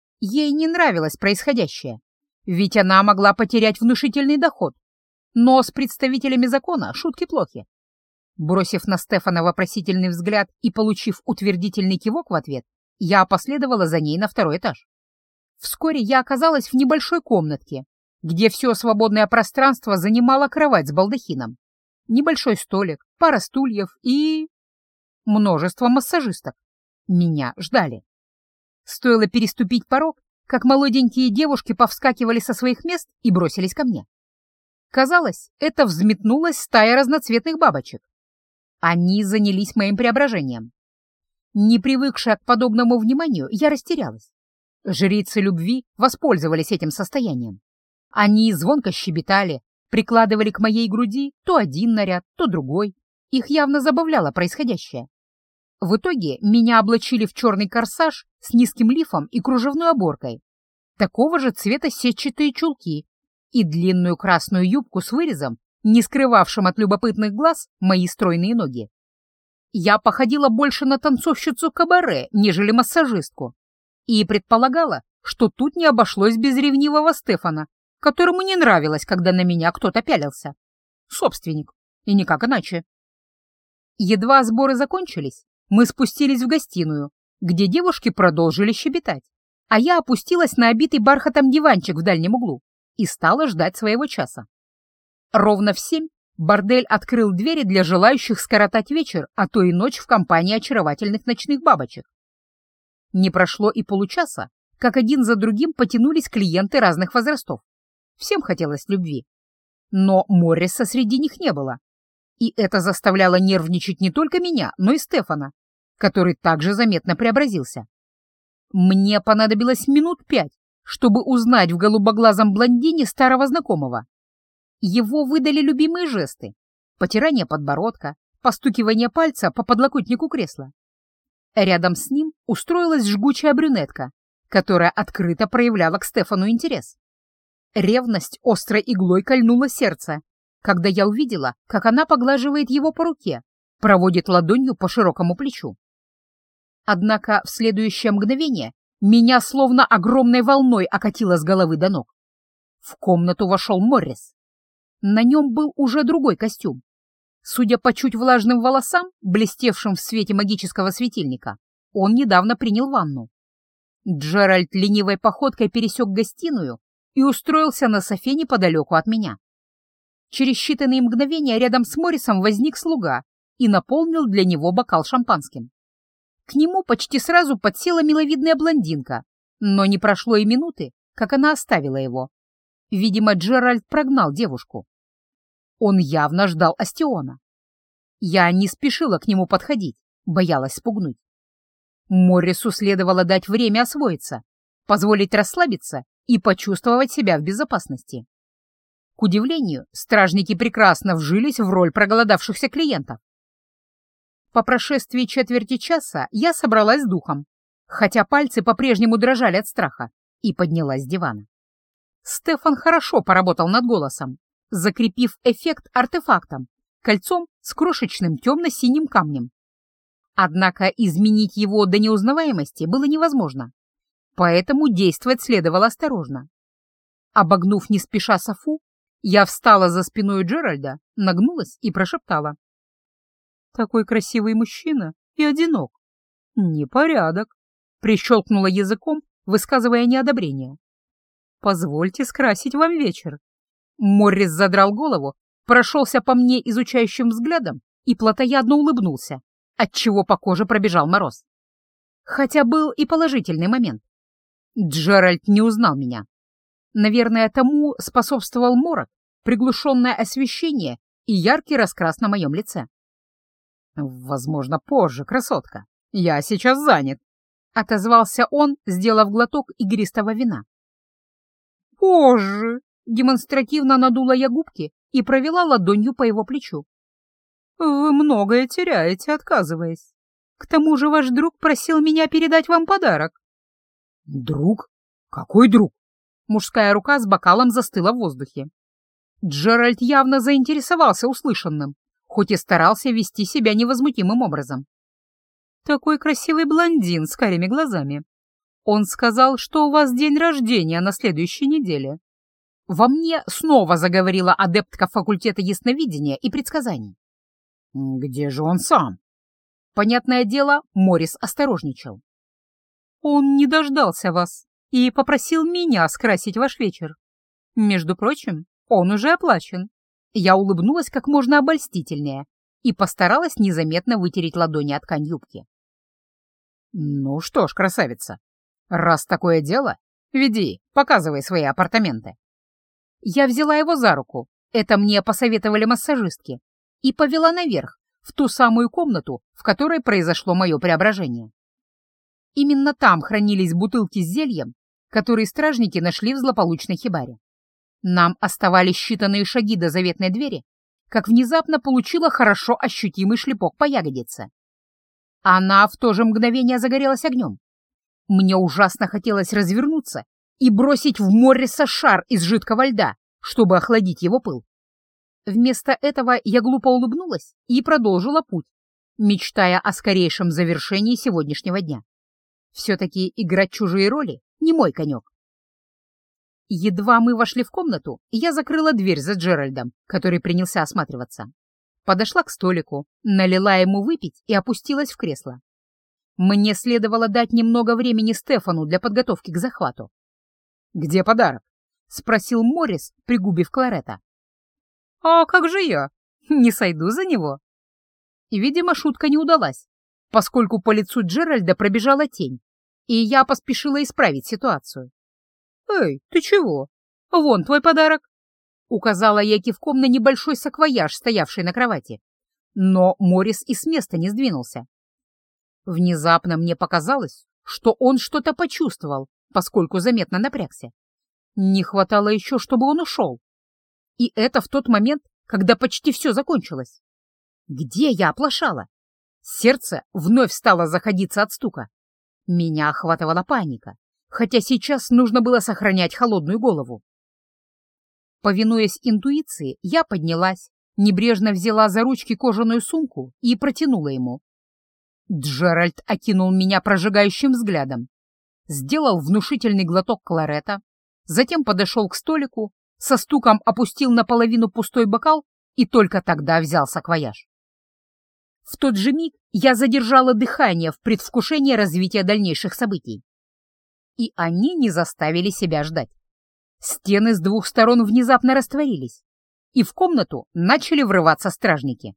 Ей не нравилось происходящее, ведь она могла потерять внушительный доход. Но с представителями закона шутки плохи. Бросив на Стефана вопросительный взгляд и получив утвердительный кивок в ответ, я последовала за ней на второй этаж. Вскоре я оказалась в небольшой комнатке, где все свободное пространство занимала кровать с балдахином, небольшой столик, пара стульев и... множество массажисток. Меня ждали. Стоило переступить порог, как молоденькие девушки повскакивали со своих мест и бросились ко мне. Казалось, это взметнулась стая разноцветных бабочек. Они занялись моим преображением. Не привыкшая к подобному вниманию, я растерялась. Жрицы любви воспользовались этим состоянием. Они звонко щебетали, прикладывали к моей груди то один наряд, то другой. Их явно забавляло происходящее. В итоге меня облачили в черный корсаж с низким лифом и кружевной оборкой, такого же цвета сетчатые чулки и длинную красную юбку с вырезом, не скрывавшим от любопытных глаз мои стройные ноги. Я походила больше на танцовщицу кабаре, нежели массажистку, и предполагала, что тут не обошлось без ревнивого Стефана, которому не нравилось, когда на меня кто-то пялился. Собственник, и никак иначе. Едва сборы закончились, мы спустились в гостиную, где девушки продолжили щебетать, а я опустилась на обитый бархатом диванчик в дальнем углу и стала ждать своего часа. Ровно в семь бордель открыл двери для желающих скоротать вечер, а то и ночь в компании очаровательных ночных бабочек. Не прошло и получаса, как один за другим потянулись клиенты разных возрастов. Всем хотелось любви. Но Морриса среди них не было. И это заставляло нервничать не только меня, но и Стефана, который также заметно преобразился. Мне понадобилось минут пять, чтобы узнать в голубоглазом блондине старого знакомого. Его выдали любимые жесты: потирание подбородка, постукивание пальца по подлокотнику кресла. Рядом с ним устроилась жгучая брюнетка, которая открыто проявляла к Стефану интерес. Ревность острой иглой кольнула сердце, когда я увидела, как она поглаживает его по руке, проводит ладонью по широкому плечу. Однако в следующее мгновение меня словно огромной волной окатило с головы до ног. В комнату вошел Моррис. На нем был уже другой костюм. Судя по чуть влажным волосам, блестевшим в свете магического светильника, он недавно принял ванну. Джеральд ленивой походкой пересек гостиную и устроился на софе неподалеку от меня. Через считанные мгновения рядом с Моррисом возник слуга и наполнил для него бокал шампанским. К нему почти сразу подсела миловидная блондинка, но не прошло и минуты, как она оставила его. Видимо, Джеральд прогнал девушку. Он явно ждал Астиона. Я не спешила к нему подходить, боялась спугнуть. Моррису следовало дать время освоиться, позволить расслабиться и почувствовать себя в безопасности. К удивлению, стражники прекрасно вжились в роль проголодавшихся клиентов. По прошествии четверти часа я собралась с духом, хотя пальцы по-прежнему дрожали от страха, и поднялась с дивана. Стефан хорошо поработал над голосом, закрепив эффект артефактом, кольцом с крошечным темно-синим камнем. Однако изменить его до неузнаваемости было невозможно, поэтому действовать следовало осторожно. Обогнув не спеша софу, я встала за спиной Джеральда, нагнулась и прошептала. «Такой красивый мужчина и одинок. Непорядок», — прищелкнула языком, высказывая неодобрение. «Позвольте скрасить вам вечер». Моррис задрал голову, прошелся по мне изучающим взглядом и плотоядно улыбнулся, отчего по коже пробежал мороз. Хотя был и положительный момент. Джеральд не узнал меня. Наверное, тому способствовал морок, приглушенное освещение и яркий раскрас на моем лице. «Возможно, позже, красотка. Я сейчас занят», — отозвался он, сделав глоток игристого вина. «Позже», — демонстративно надула я губки и провела ладонью по его плечу. «Вы многое теряете, отказываясь. К тому же ваш друг просил меня передать вам подарок». «Друг? Какой друг?» Мужская рука с бокалом застыла в воздухе. Джеральд явно заинтересовался услышанным, хоть и старался вести себя невозмутимым образом. «Такой красивый блондин с карими глазами. Он сказал, что у вас день рождения на следующей неделе». Во мне снова заговорила адептка факультета ясновидения и предсказаний. «Где же он сам?» Понятное дело, Моррис осторожничал. «Он не дождался вас и попросил меня скрасить ваш вечер. Между прочим, он уже оплачен». Я улыбнулась как можно обольстительнее и постаралась незаметно вытереть ладони от ткань юбки. «Ну что ж, красавица, раз такое дело, веди, показывай свои апартаменты». Я взяла его за руку, это мне посоветовали массажистки, и повела наверх, в ту самую комнату, в которой произошло мое преображение. Именно там хранились бутылки с зельем, которые стражники нашли в злополучной хибаре. Нам оставались считанные шаги до заветной двери, как внезапно получила хорошо ощутимый шлепок по ягодице. Она в то же мгновение загорелась огнем. Мне ужасно хотелось развернуться и бросить в Морриса шар из жидкого льда, чтобы охладить его пыл. Вместо этого я глупо улыбнулась и продолжила путь, мечтая о скорейшем завершении сегодняшнего дня. Все-таки играть чужие роли — не мой конек. Едва мы вошли в комнату, я закрыла дверь за Джеральдом, который принялся осматриваться. Подошла к столику, налила ему выпить и опустилась в кресло. Мне следовало дать немного времени Стефану для подготовки к захвату. «Где подарок?» — спросил Моррис, пригубив кларета. «А как же я? Не сойду за него?» И, видимо, шутка не удалась, поскольку по лицу Джеральда пробежала тень, и я поспешила исправить ситуацию. «Эй, ты чего? Вон твой подарок!» Указала я кивком на небольшой саквояж, стоявший на кровати. Но Моррис и с места не сдвинулся. Внезапно мне показалось, что он что-то почувствовал, поскольку заметно напрягся. Не хватало еще, чтобы он ушел. И это в тот момент, когда почти все закончилось. Где я оплошала? Сердце вновь стало заходиться от стука. Меня охватывала паника, хотя сейчас нужно было сохранять холодную голову. Повинуясь интуиции, я поднялась, небрежно взяла за ручки кожаную сумку и протянула ему. Джеральд окинул меня прожигающим взглядом, сделал внушительный глоток кларета, затем подошел к столику, со стуком опустил наполовину пустой бокал и только тогда взял саквояж. В тот же миг я задержала дыхание в предвкушении развития дальнейших событий. И они не заставили себя ждать. Стены с двух сторон внезапно растворились, и в комнату начали врываться стражники.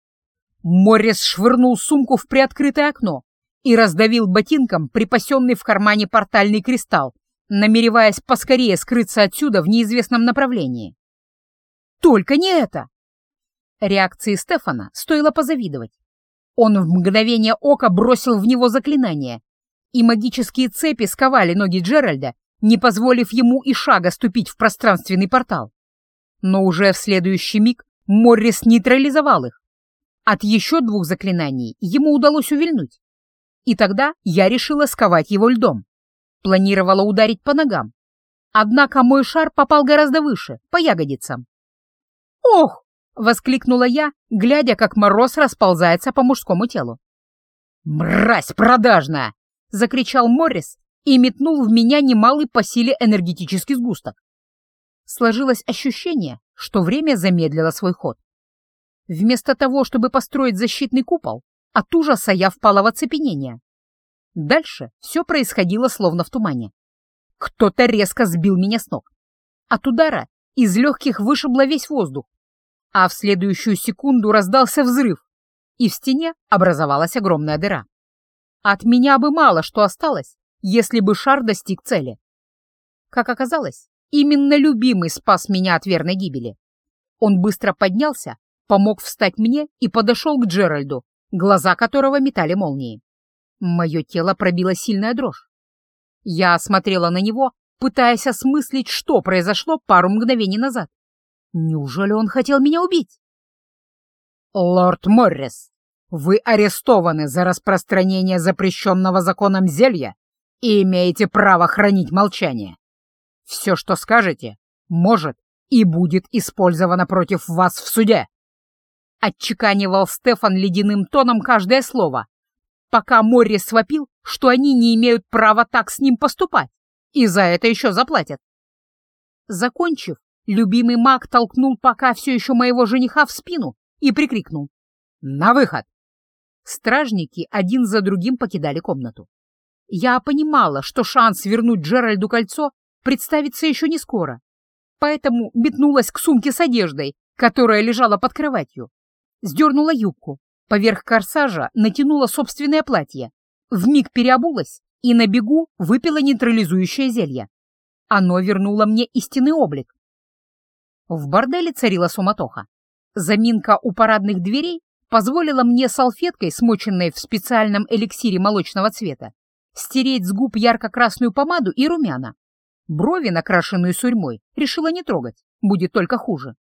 Моррис швырнул сумку в приоткрытое окно и раздавил ботинком припасенный в кармане портальный кристалл, намереваясь поскорее скрыться отсюда в неизвестном направлении. Только не это! Реакции Стефана стоило позавидовать. Он в мгновение ока бросил в него заклинание, и магические цепи сковали ноги Джеральда, не позволив ему и шага ступить в пространственный портал. Но уже в следующий миг Моррис нейтрализовал их. От еще двух заклинаний ему удалось увильнуть. И тогда я решила сковать его льдом. Планировала ударить по ногам. Однако мой шар попал гораздо выше, по ягодицам. «Ох!» — воскликнула я, глядя, как мороз расползается по мужскому телу. «Мразь продажная!» — закричал Моррис и метнул в меня немалый по силе энергетический сгусток. Сложилось ощущение, что время замедлило свой ход. Вместо того, чтобы построить защитный купол, от ужаса я впала в оцепенение. Дальше все происходило словно в тумане. Кто-то резко сбил меня с ног. От удара из легких вышибло весь воздух, а в следующую секунду раздался взрыв, и в стене образовалась огромная дыра. От меня бы мало что осталось, если бы шар достиг цели. Как оказалось, именно любимый спас меня от верной гибели. Он быстро поднялся, помог встать мне и подошел к Джеральду, глаза которого метали молнии. Мое тело пробило сильная дрожь. Я смотрела на него, пытаясь осмыслить, что произошло пару мгновений назад. Неужели он хотел меня убить? «Лорд Моррис, вы арестованы за распространение запрещенного законом зелья и имеете право хранить молчание. Все, что скажете, может и будет использовано против вас в суде», — отчеканивал Стефан ледяным тоном каждое слово, пока Моррис вопил, что они не имеют права так с ним поступать, и за это еще заплатят. Закончив, любимый маг толкнул пока все еще моего жениха в спину и прикрикнул: «На выход!». Стражники один за другим покидали комнату. Я понимала, что шанс вернуть Джеральду кольцо представится еще не скоро, поэтому метнулась к сумке с одеждой, которая лежала под кроватью, сдернула юбку, поверх корсажа натянула собственное платье, вмиг переобулась и на бегу выпила нейтрализующее зелье. Оно вернуло мне истинный облик. В борделе царила суматоха. Заминка у парадных дверей позволила мне салфеткой, смоченной в специальном эликсире молочного цвета, стереть с губ ярко-красную помаду и румяна. Брови, накрашенные сурьмой, решила не трогать, будет только хуже.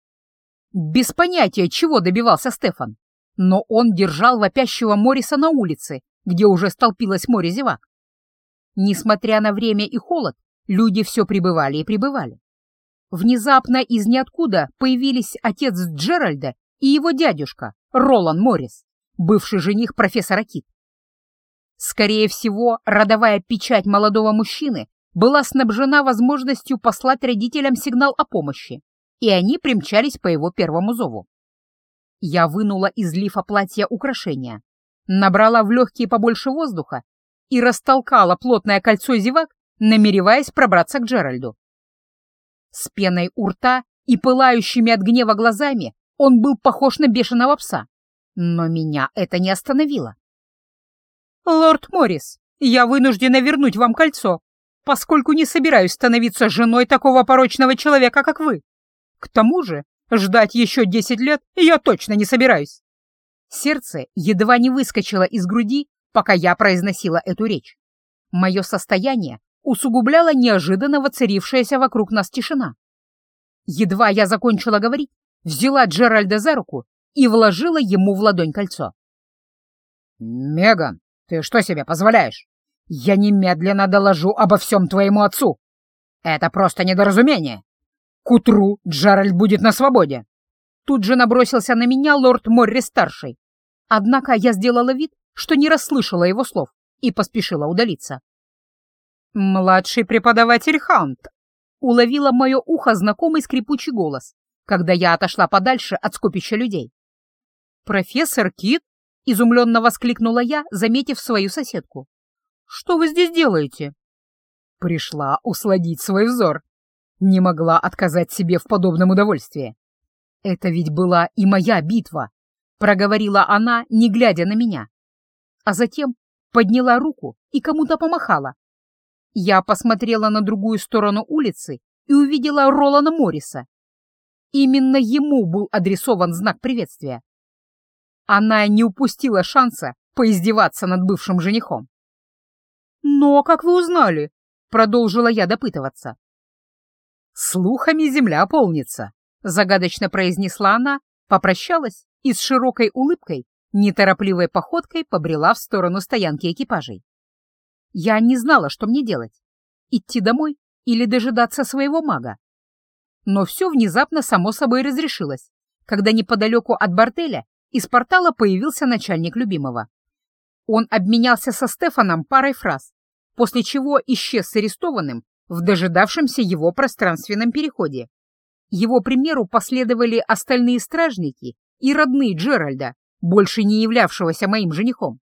Без понятия, чего добивался Стефан, но он держал вопящего Морриса на улице, где уже столпилось море зевак. Несмотря на время и холод, люди все прибывали и прибывали. Внезапно из ниоткуда появились отец Джеральда и его дядюшка, Ролан Моррис, бывший жених профессора Кит. Скорее всего, родовая печать молодого мужчины была снабжена возможностью послать родителям сигнал о помощи, и они примчались по его первому зову. Я вынула из лифа платья украшения, набрала в легкие побольше воздуха и растолкала плотное кольцо зевак, намереваясь пробраться к Джеральду. С пеной у рта и пылающими от гнева глазами он был похож на бешеного пса, но меня это не остановило. «Лорд Моррис, я вынуждена вернуть вам кольцо, поскольку не собираюсь становиться женой такого порочного человека, как вы. К тому же ждать еще десять лет я точно не собираюсь». Сердце едва не выскочило из груди, пока я произносила эту речь. Мое состояние усугубляло неожиданно воцарившаяся вокруг нас тишина. Едва я закончила говорить, взяла Джеральда за руку и вложила ему в ладонь кольцо. «Меган, ты что себе позволяешь? Я немедленно доложу обо всем твоему отцу. Это просто недоразумение. К утру Джеральд будет на свободе». Тут же набросился на меня лорд Моррис-старший. Однако я сделала вид, что не расслышала его слов, и поспешила удалиться. «Младший преподаватель Хант», — уловила мое ухо знакомый скрипучий голос, когда я отошла подальше от скопища людей. «Профессор Кит?» — изумленно воскликнула я, заметив свою соседку. «Что вы здесь делаете?» Пришла усладить свой взор. Не могла отказать себе в подобном удовольствии. «Это ведь была и моя битва», — проговорила она, не глядя на меня. А затем подняла руку и кому-то помахала. Я посмотрела на другую сторону улицы и увидела Ролана Морриса. Именно ему был адресован знак приветствия. Она не упустила шанса поиздеваться над бывшим женихом. «Но как вы узнали?» — продолжила я допытываться. «Слухами земля полнится», — загадочно произнесла она, попрощалась и с широкой улыбкой, неторопливой походкой побрела в сторону стоянки экипажей. Я не знала, что мне делать — идти домой или дожидаться своего мага. Но все внезапно само собой разрешилось, когда неподалеку от борделя из портала появился начальник любимого. Он обменялся со Стефаном парой фраз, после чего исчез с арестованным в дожидавшемся его пространственном переходе. Его примеру последовали остальные стражники и родные Джеральда, больше не являвшегося моим женихом.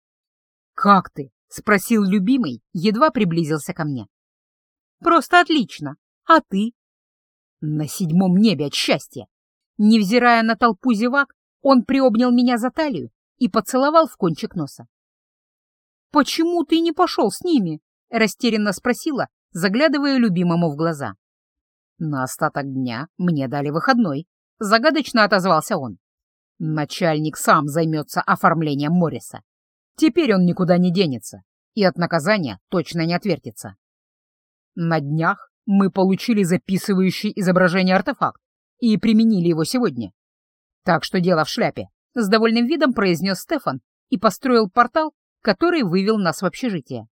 «Как ты?» — спросил любимый, едва приблизился ко мне. «Просто отлично. А ты?» «На седьмом небе от счастья!» Невзирая на толпу зевак, он приобнял меня за талию и поцеловал в кончик носа. «Почему ты не пошел с ними?» — растерянно спросила, заглядывая любимому в глаза. «На остаток дня мне дали выходной», — загадочно отозвался он. «Начальник сам займется оформлением Морриса. Теперь он никуда не денется и от наказания точно не отвертится. На днях мы получили записывающий изображение артефакт и применили его сегодня. Так что дело в шляпе», — с довольным видом произнес Стефан и построил портал, который вывел нас в общежитие.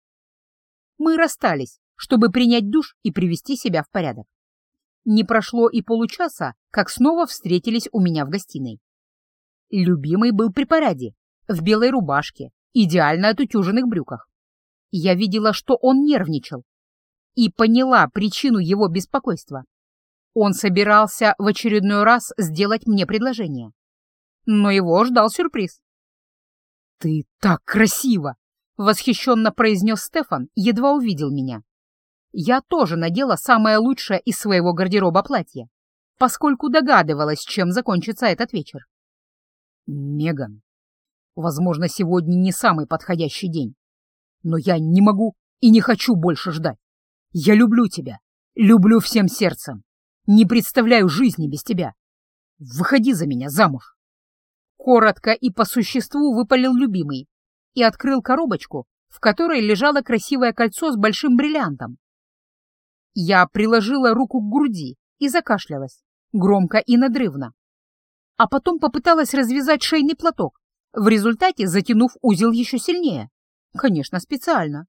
Мы расстались, чтобы принять душ и привести себя в порядок. Не прошло и получаса, как снова встретились у меня в гостиной. Любимый был при параде, в белой рубашке, идеально отутюженных брюках. Я видела, что он нервничал, и поняла причину его беспокойства. Он собирался в очередной раз сделать мне предложение. Но его ждал сюрприз. «Ты так красиво!» — восхищенно произнес Стефан, едва увидел меня. Я тоже надела самое лучшее из своего гардероба платье, поскольку догадывалась, чем закончится этот вечер. «Меган, возможно, сегодня не самый подходящий день, но я не могу и не хочу больше ждать. Я люблю тебя, люблю всем сердцем, не представляю жизни без тебя. Выходи за меня замуж». Коротко и по существу выпалил любимый и открыл коробочку, в которой лежало красивое кольцо с большим бриллиантом. Я приложила руку к груди и закашлялась, громко и надрывно. А потом попыталась развязать шейный платок, в результате затянув узел еще сильнее. Конечно, специально.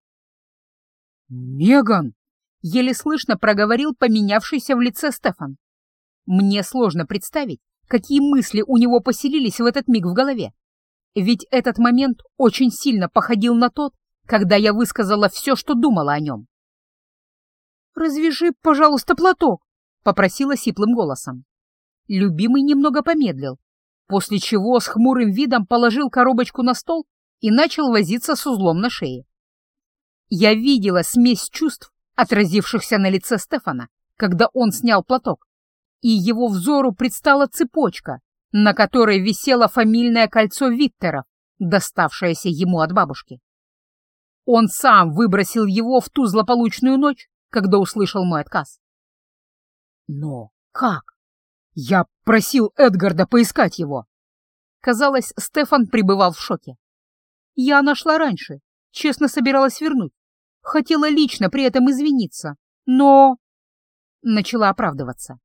«Меган!» — еле слышно проговорил поменявшийся в лице Стефан. Мне сложно представить, какие мысли у него поселились в этот миг в голове. Ведь этот момент очень сильно походил на тот, когда я высказала все, что думала о нем. «Развяжи, пожалуйста, платок», — попросила сиплым голосом. Любимый немного помедлил, после чего с хмурым видом положил коробочку на стол и начал возиться с узлом на шее. Я видела смесь чувств, отразившихся на лице Стефана, когда он снял платок, и его взору предстала цепочка, на которой висело фамильное кольцо Виттеров, доставшееся ему от бабушки. Он сам выбросил его в ту злополучную ночь, когда услышал мой отказ. Но как? Я просил Эдгарда поискать его. Казалось, Стефан пребывал в шоке. Я нашла раньше, честно собиралась вернуть. Хотела лично при этом извиниться, но... Начала оправдываться.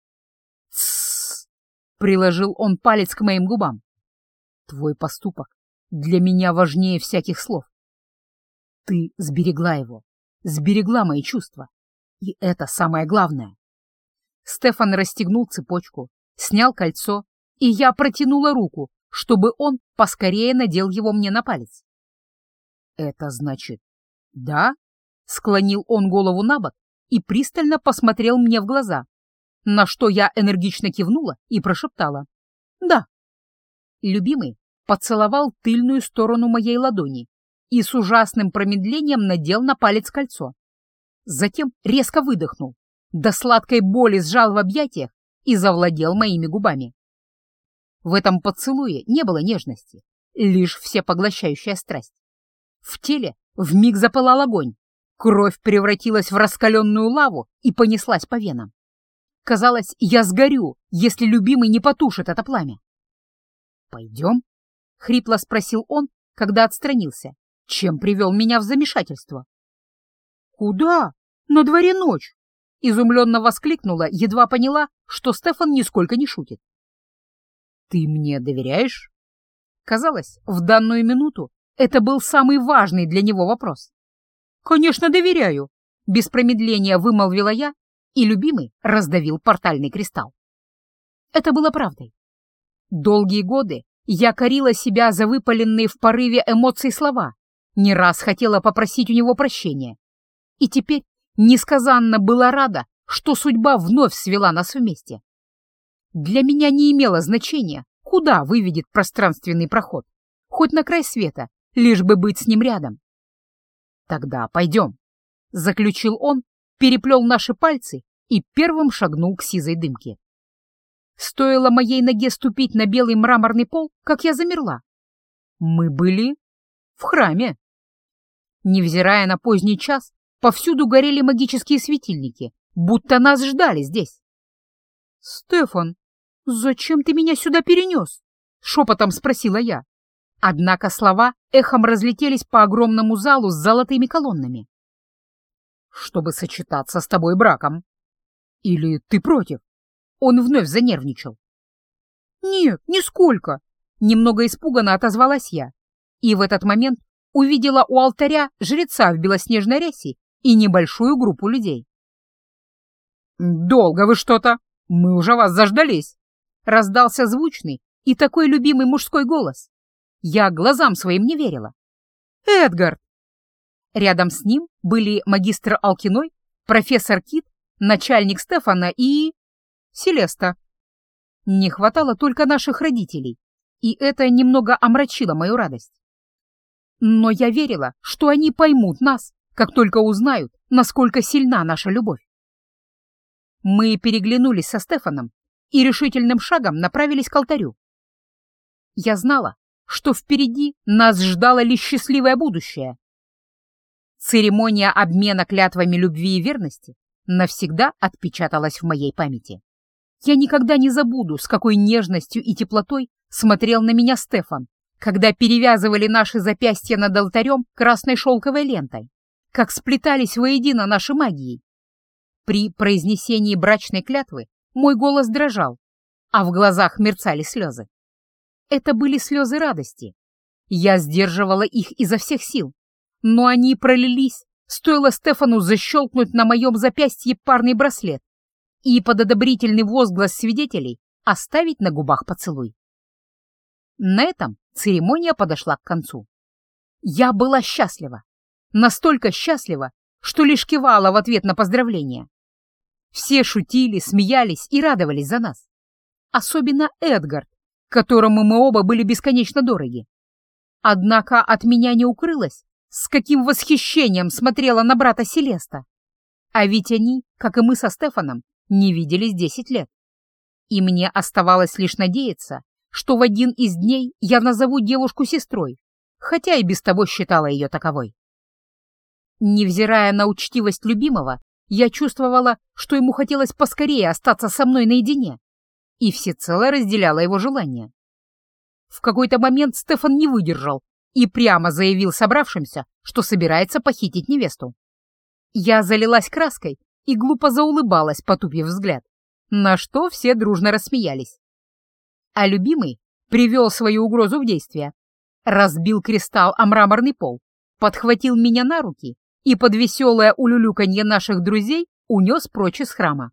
«Тссс!» — приложил он палец к моим губам. «Твой поступок для меня важнее всяких слов. Ты сберегла его, сберегла мои чувства, и это самое главное». Стефан расстегнул цепочку, снял кольцо, и я протянула руку, чтобы он поскорее надел его мне на палец. «Это значит, да?» — склонил он голову набок и пристально посмотрел мне в глаза, на что я энергично кивнула и прошептала: «Да». Любимый поцеловал тыльную сторону моей ладони и с ужасным промедлением надел на палец кольцо. Затем резко выдохнул, до сладкой боли сжал в объятиях и завладел моими губами. В этом поцелуе не было нежности, лишь всепоглощающая страсть. В теле вмиг запылал огонь, кровь превратилась в раскаленную лаву и понеслась по венам. Казалось, я сгорю, если любимый не потушит это пламя. «Пойдем?» — хрипло спросил он, когда отстранился, чем привел меня в замешательство. «Куда? На дворе ночь. изумленно воскликнула, едва поняла, что Стефан нисколько не шутит. «Ты мне доверяешь?» Казалось, в данную минуту это был самый важный для него вопрос. «Конечно, доверяю», — без промедления вымолвила я, и любимый раздавил портальный кристалл. Это было правдой. Долгие годы я корила себя за выпаленные в порыве эмоций слова, не раз хотела попросить у него прощения. И теперь несказанно была рада, что судьба вновь свела нас вместе. Для меня не имело значения, куда выведет пространственный проход, хоть на край света, лишь бы быть с ним рядом. «Тогда пойдем», — заключил он, переплел наши пальцы и первым шагнул к сизой дымке. Стоило моей ноге ступить на белый мраморный пол, как я замерла. Мы были в храме. Невзирая на поздний час, повсюду горели магические светильники, будто нас ждали здесь. «Стефан, зачем ты меня сюда перенес?» — шепотом спросила я. Однако слова эхом разлетелись по огромному залу с золотыми колоннами. «Чтобы сочетаться с тобой браком. Или ты против?» Он вновь занервничал. «Нет, нисколько!» — немного испуганно отозвалась я. И в этот момент увидела у алтаря жреца в белоснежной рясе и небольшую группу людей. «Долго вы что-то! Мы уже вас заждались!» — раздался звучный и такой любимый мужской голос. Я глазам своим не верила. «Эдгард!» Рядом с ним были магистр Алкиной, профессор Кит, начальник Стефана и... Селеста. Не хватало только наших родителей, и это немного омрачило мою радость. Но я верила, что они поймут нас, как только узнают, насколько сильна наша любовь. Мы переглянулись со Стефаном и решительным шагом направились к алтарю. Я знала, что впереди нас ждало лишь счастливое будущее. Церемония обмена клятвами любви и верности навсегда отпечаталась в моей памяти. Я никогда не забуду, с какой нежностью и теплотой смотрел на меня Стефан, когда перевязывали наши запястья над алтарем красной шелковой лентой, как сплетались воедино наши магии. При произнесении брачной клятвы мой голос дрожал, а в глазах мерцали слезы. Это были слезы радости. Я сдерживала их изо всех сил, но они пролились, стоило Стефану защелкнуть на моем запястье парный браслет и под одобрительный возглас свидетелей оставить на губах поцелуй. На этом церемония подошла к концу. Я была счастлива, настолько счастлива, что лишь кивала в ответ на поздравления. Все шутили, смеялись и радовались за нас. Особенно Эдгард, которому мы оба были бесконечно дороги. Однако от меня не укрылось, с каким восхищением смотрела на брата Селеста. А ведь они, как и мы со Стефаном, не виделись десять лет. И мне оставалось лишь надеяться, что в один из дней я назову девушку сестрой, хотя и без того считала ее таковой. Невзирая на учтивость любимого, я чувствовала, что ему хотелось поскорее остаться со мной наедине, и всецело разделяла его желание. В какой-то момент Стефан не выдержал и прямо заявил собравшимся, что собирается похитить невесту. Я залилась краской и глупо заулыбалась, потупив взгляд, на что все дружно рассмеялись. А любимый привел свою угрозу в действие, разбил кристалл о мраморный пол, подхватил меня на руки и под веселое улюлюканье наших друзей унес прочь из храма.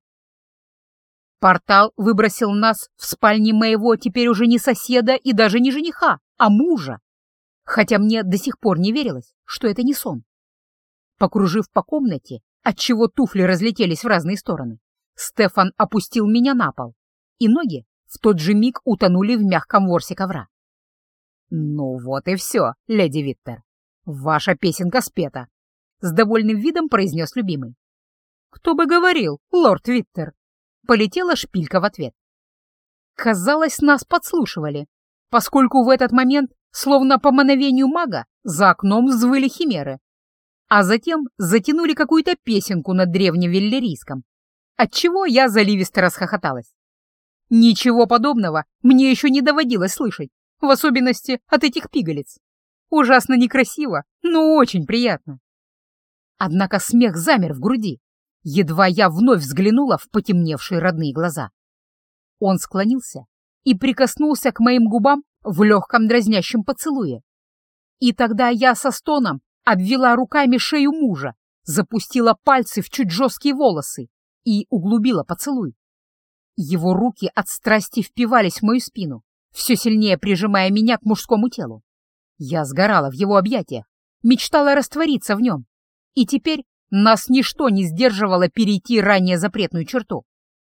Портал выбросил нас в спальне моего теперь уже не соседа и даже не жениха, а мужа, хотя мне до сих пор не верилось, что это не сон. Покружив по комнате, отчего туфли разлетелись в разные стороны, Стефан опустил меня на пол, и ноги в тот же миг утонули в мягком ворсе ковра. «Ну вот и все, леди Виттер, ваша песенка спета», — с довольным видом произнес любимый. «Кто бы говорил, лорд Виттер?» — полетела шпилька в ответ. Казалось, нас подслушивали, поскольку в этот момент, словно по мановению мага, за окном взвыли химеры, а затем затянули какую-то песенку на древневеллерийском, отчего я заливисто расхохоталась. Ничего подобного мне еще не доводилось слышать, в особенности от этих пигалиц. Ужасно некрасиво, но очень приятно. Однако смех замер в груди, едва я вновь взглянула в потемневшие родные глаза. Он склонился и прикоснулся к моим губам в легком дразнящем поцелуе. И тогда я со стоном обвела руками шею мужа, запустила пальцы в чуть жесткие волосы и углубила поцелуй. Его руки от страсти впивались в мою спину, все сильнее прижимая меня к мужскому телу. Я сгорала в его объятиях, мечтала раствориться в нем, и теперь нас ничто не сдерживало перейти ранее запретную черту.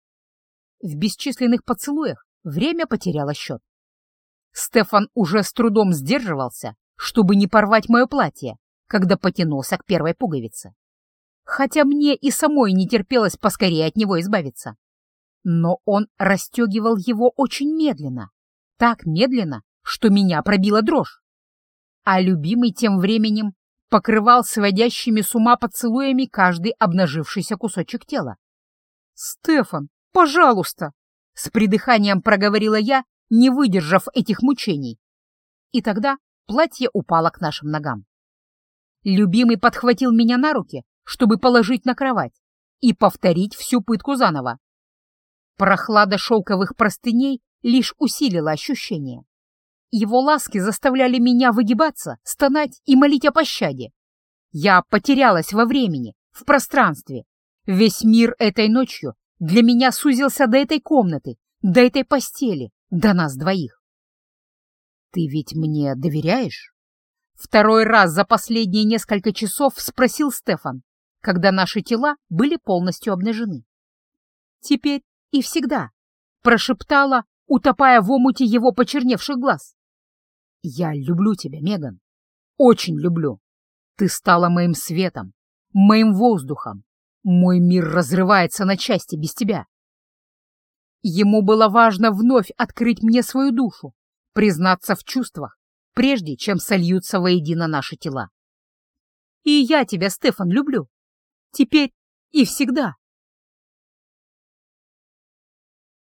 В бесчисленных поцелуях время потеряло счет. Стефан уже с трудом сдерживался, чтобы не порвать мое платье, когда потянулся к первой пуговице. Хотя мне и самой не терпелось поскорее от него избавиться. Но он расстегивал его очень медленно, так медленно, что меня пробила дрожь. А любимый тем временем покрывал сводящими с ума поцелуями каждый обнажившийся кусочек тела. «Стефан, пожалуйста!» — с придыханием проговорила я, не выдержав этих мучений. И тогда платье упало к нашим ногам. Любимый подхватил меня на руки, чтобы положить на кровать и повторить всю пытку заново. Прохлада шелковых простыней лишь усилила ощущение. Его ласки заставляли меня выгибаться, стонать и молить о пощаде. Я потерялась во времени, в пространстве. Весь мир этой ночью для меня сузился до этой комнаты, до этой постели, до нас двоих. «Ты ведь мне доверяешь?» Второй раз за последние несколько часов спросил Стефан, когда наши тела были полностью обнажены. «Теперь и всегда», — прошептала, утопая в омуте его почерневших глаз. «Я люблю тебя, Меган, очень люблю. Ты стала моим светом, моим воздухом. Мой мир разрывается на части без тебя». Ему было важно вновь открыть мне свою душу, признаться в чувствах, прежде чем сольются воедино наши тела. «И я тебя, Стефан, люблю. Теперь и всегда».